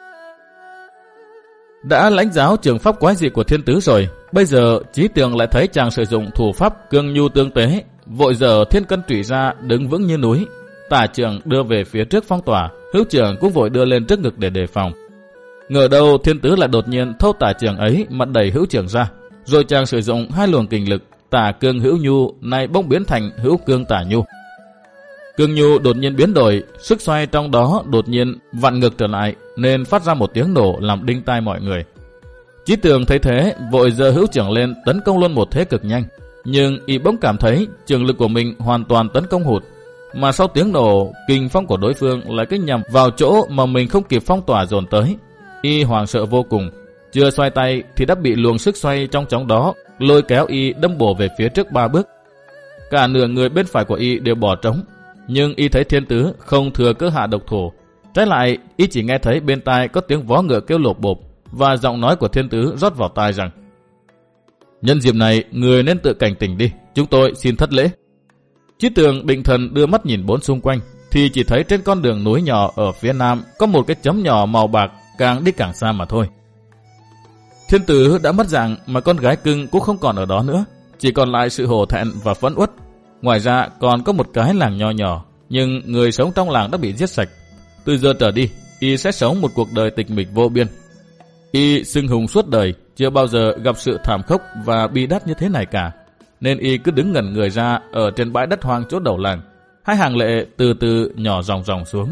Đã lãnh giáo trường pháp quái dị của Thiên Tứ rồi, bây giờ Chí Tường lại thấy chàng sử dụng thủ pháp cương nhu tương tế, vội dở thiên cân trụy ra đứng vững như núi. Tả chưởng đưa về phía trước phong tỏa, hữu chưởng cũng vội đưa lên trước ngực để đề phòng. Ngờ đâu Thiên Tứ lại đột nhiên thâu tả chưởng ấy mà đẩy hữu chưởng ra, rồi chàng sử dụng hai luồng kình lực, tả cương hữu nhu nay bỗng biến thành hữu cương tả nhu. Cương nhu đột nhiên biến đổi, sức xoay trong đó đột nhiên vặn ngược trở lại, nên phát ra một tiếng nổ làm đinh tai mọi người. Chí Tường thấy thế, vội giơ hữu chưởng lên tấn công luôn một thế cực nhanh, nhưng y bỗng cảm thấy trường lực của mình hoàn toàn tấn công hụt, mà sau tiếng nổ, kình phong của đối phương lại cứ nhằm vào chỗ mà mình không kịp phong tỏa dồn tới. Y hoảng sợ vô cùng, chưa xoay tay thì đã bị luồng sức xoay trong chóng đó lôi kéo y đâm bổ về phía trước ba bước. Cả nửa người bên phải của y đều bỏ trống, nhưng y thấy Thiên Tứ không thừa cơ hạ độc thủ. Trái lại, y chỉ nghe thấy bên tai có tiếng vó ngựa kêu lộp bộp và giọng nói của Thiên Tứ rót vào tai rằng: Nhân dịp này, người nên tự cảnh tỉnh đi, chúng tôi xin thất lễ. Chí Tường định thần đưa mắt nhìn bốn xung quanh, thì chỉ thấy trên con đường núi nhỏ ở phía nam có một cái chấm nhỏ màu bạc, càng đi càng xa mà thôi. Thiên Tứ đã mất dạng, mà con gái cưng cũng không còn ở đó nữa, chỉ còn lại sự hổ thẹn và phẫn uất. Ngoài ra còn có một cái làng nho nhỏ, nhưng người sống trong làng đã bị giết sạch. Từ giờ trở đi, y sẽ sống một cuộc đời tịch mịch vô biên. Y xưng hùng suốt đời, chưa bao giờ gặp sự thảm khốc và bi đát như thế này cả, nên y cứ đứng ngẩn người ra ở trên bãi đất hoang chỗ đầu làng. Hai hàng lệ từ từ nhỏ ròng ròng xuống.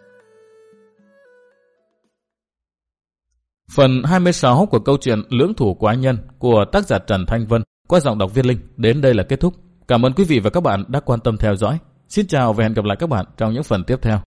Phần hai mươi sáu của câu chuyện Lưỡng Thủ Quái Nhân của tác giả Trần Thanh Vân qua giọng đọc Viết Linh đến đây là kết thúc. Cảm ơn quý vị và các bạn đã quan tâm theo dõi. Xin chào và hẹn gặp lại các bạn trong những phần tiếp theo.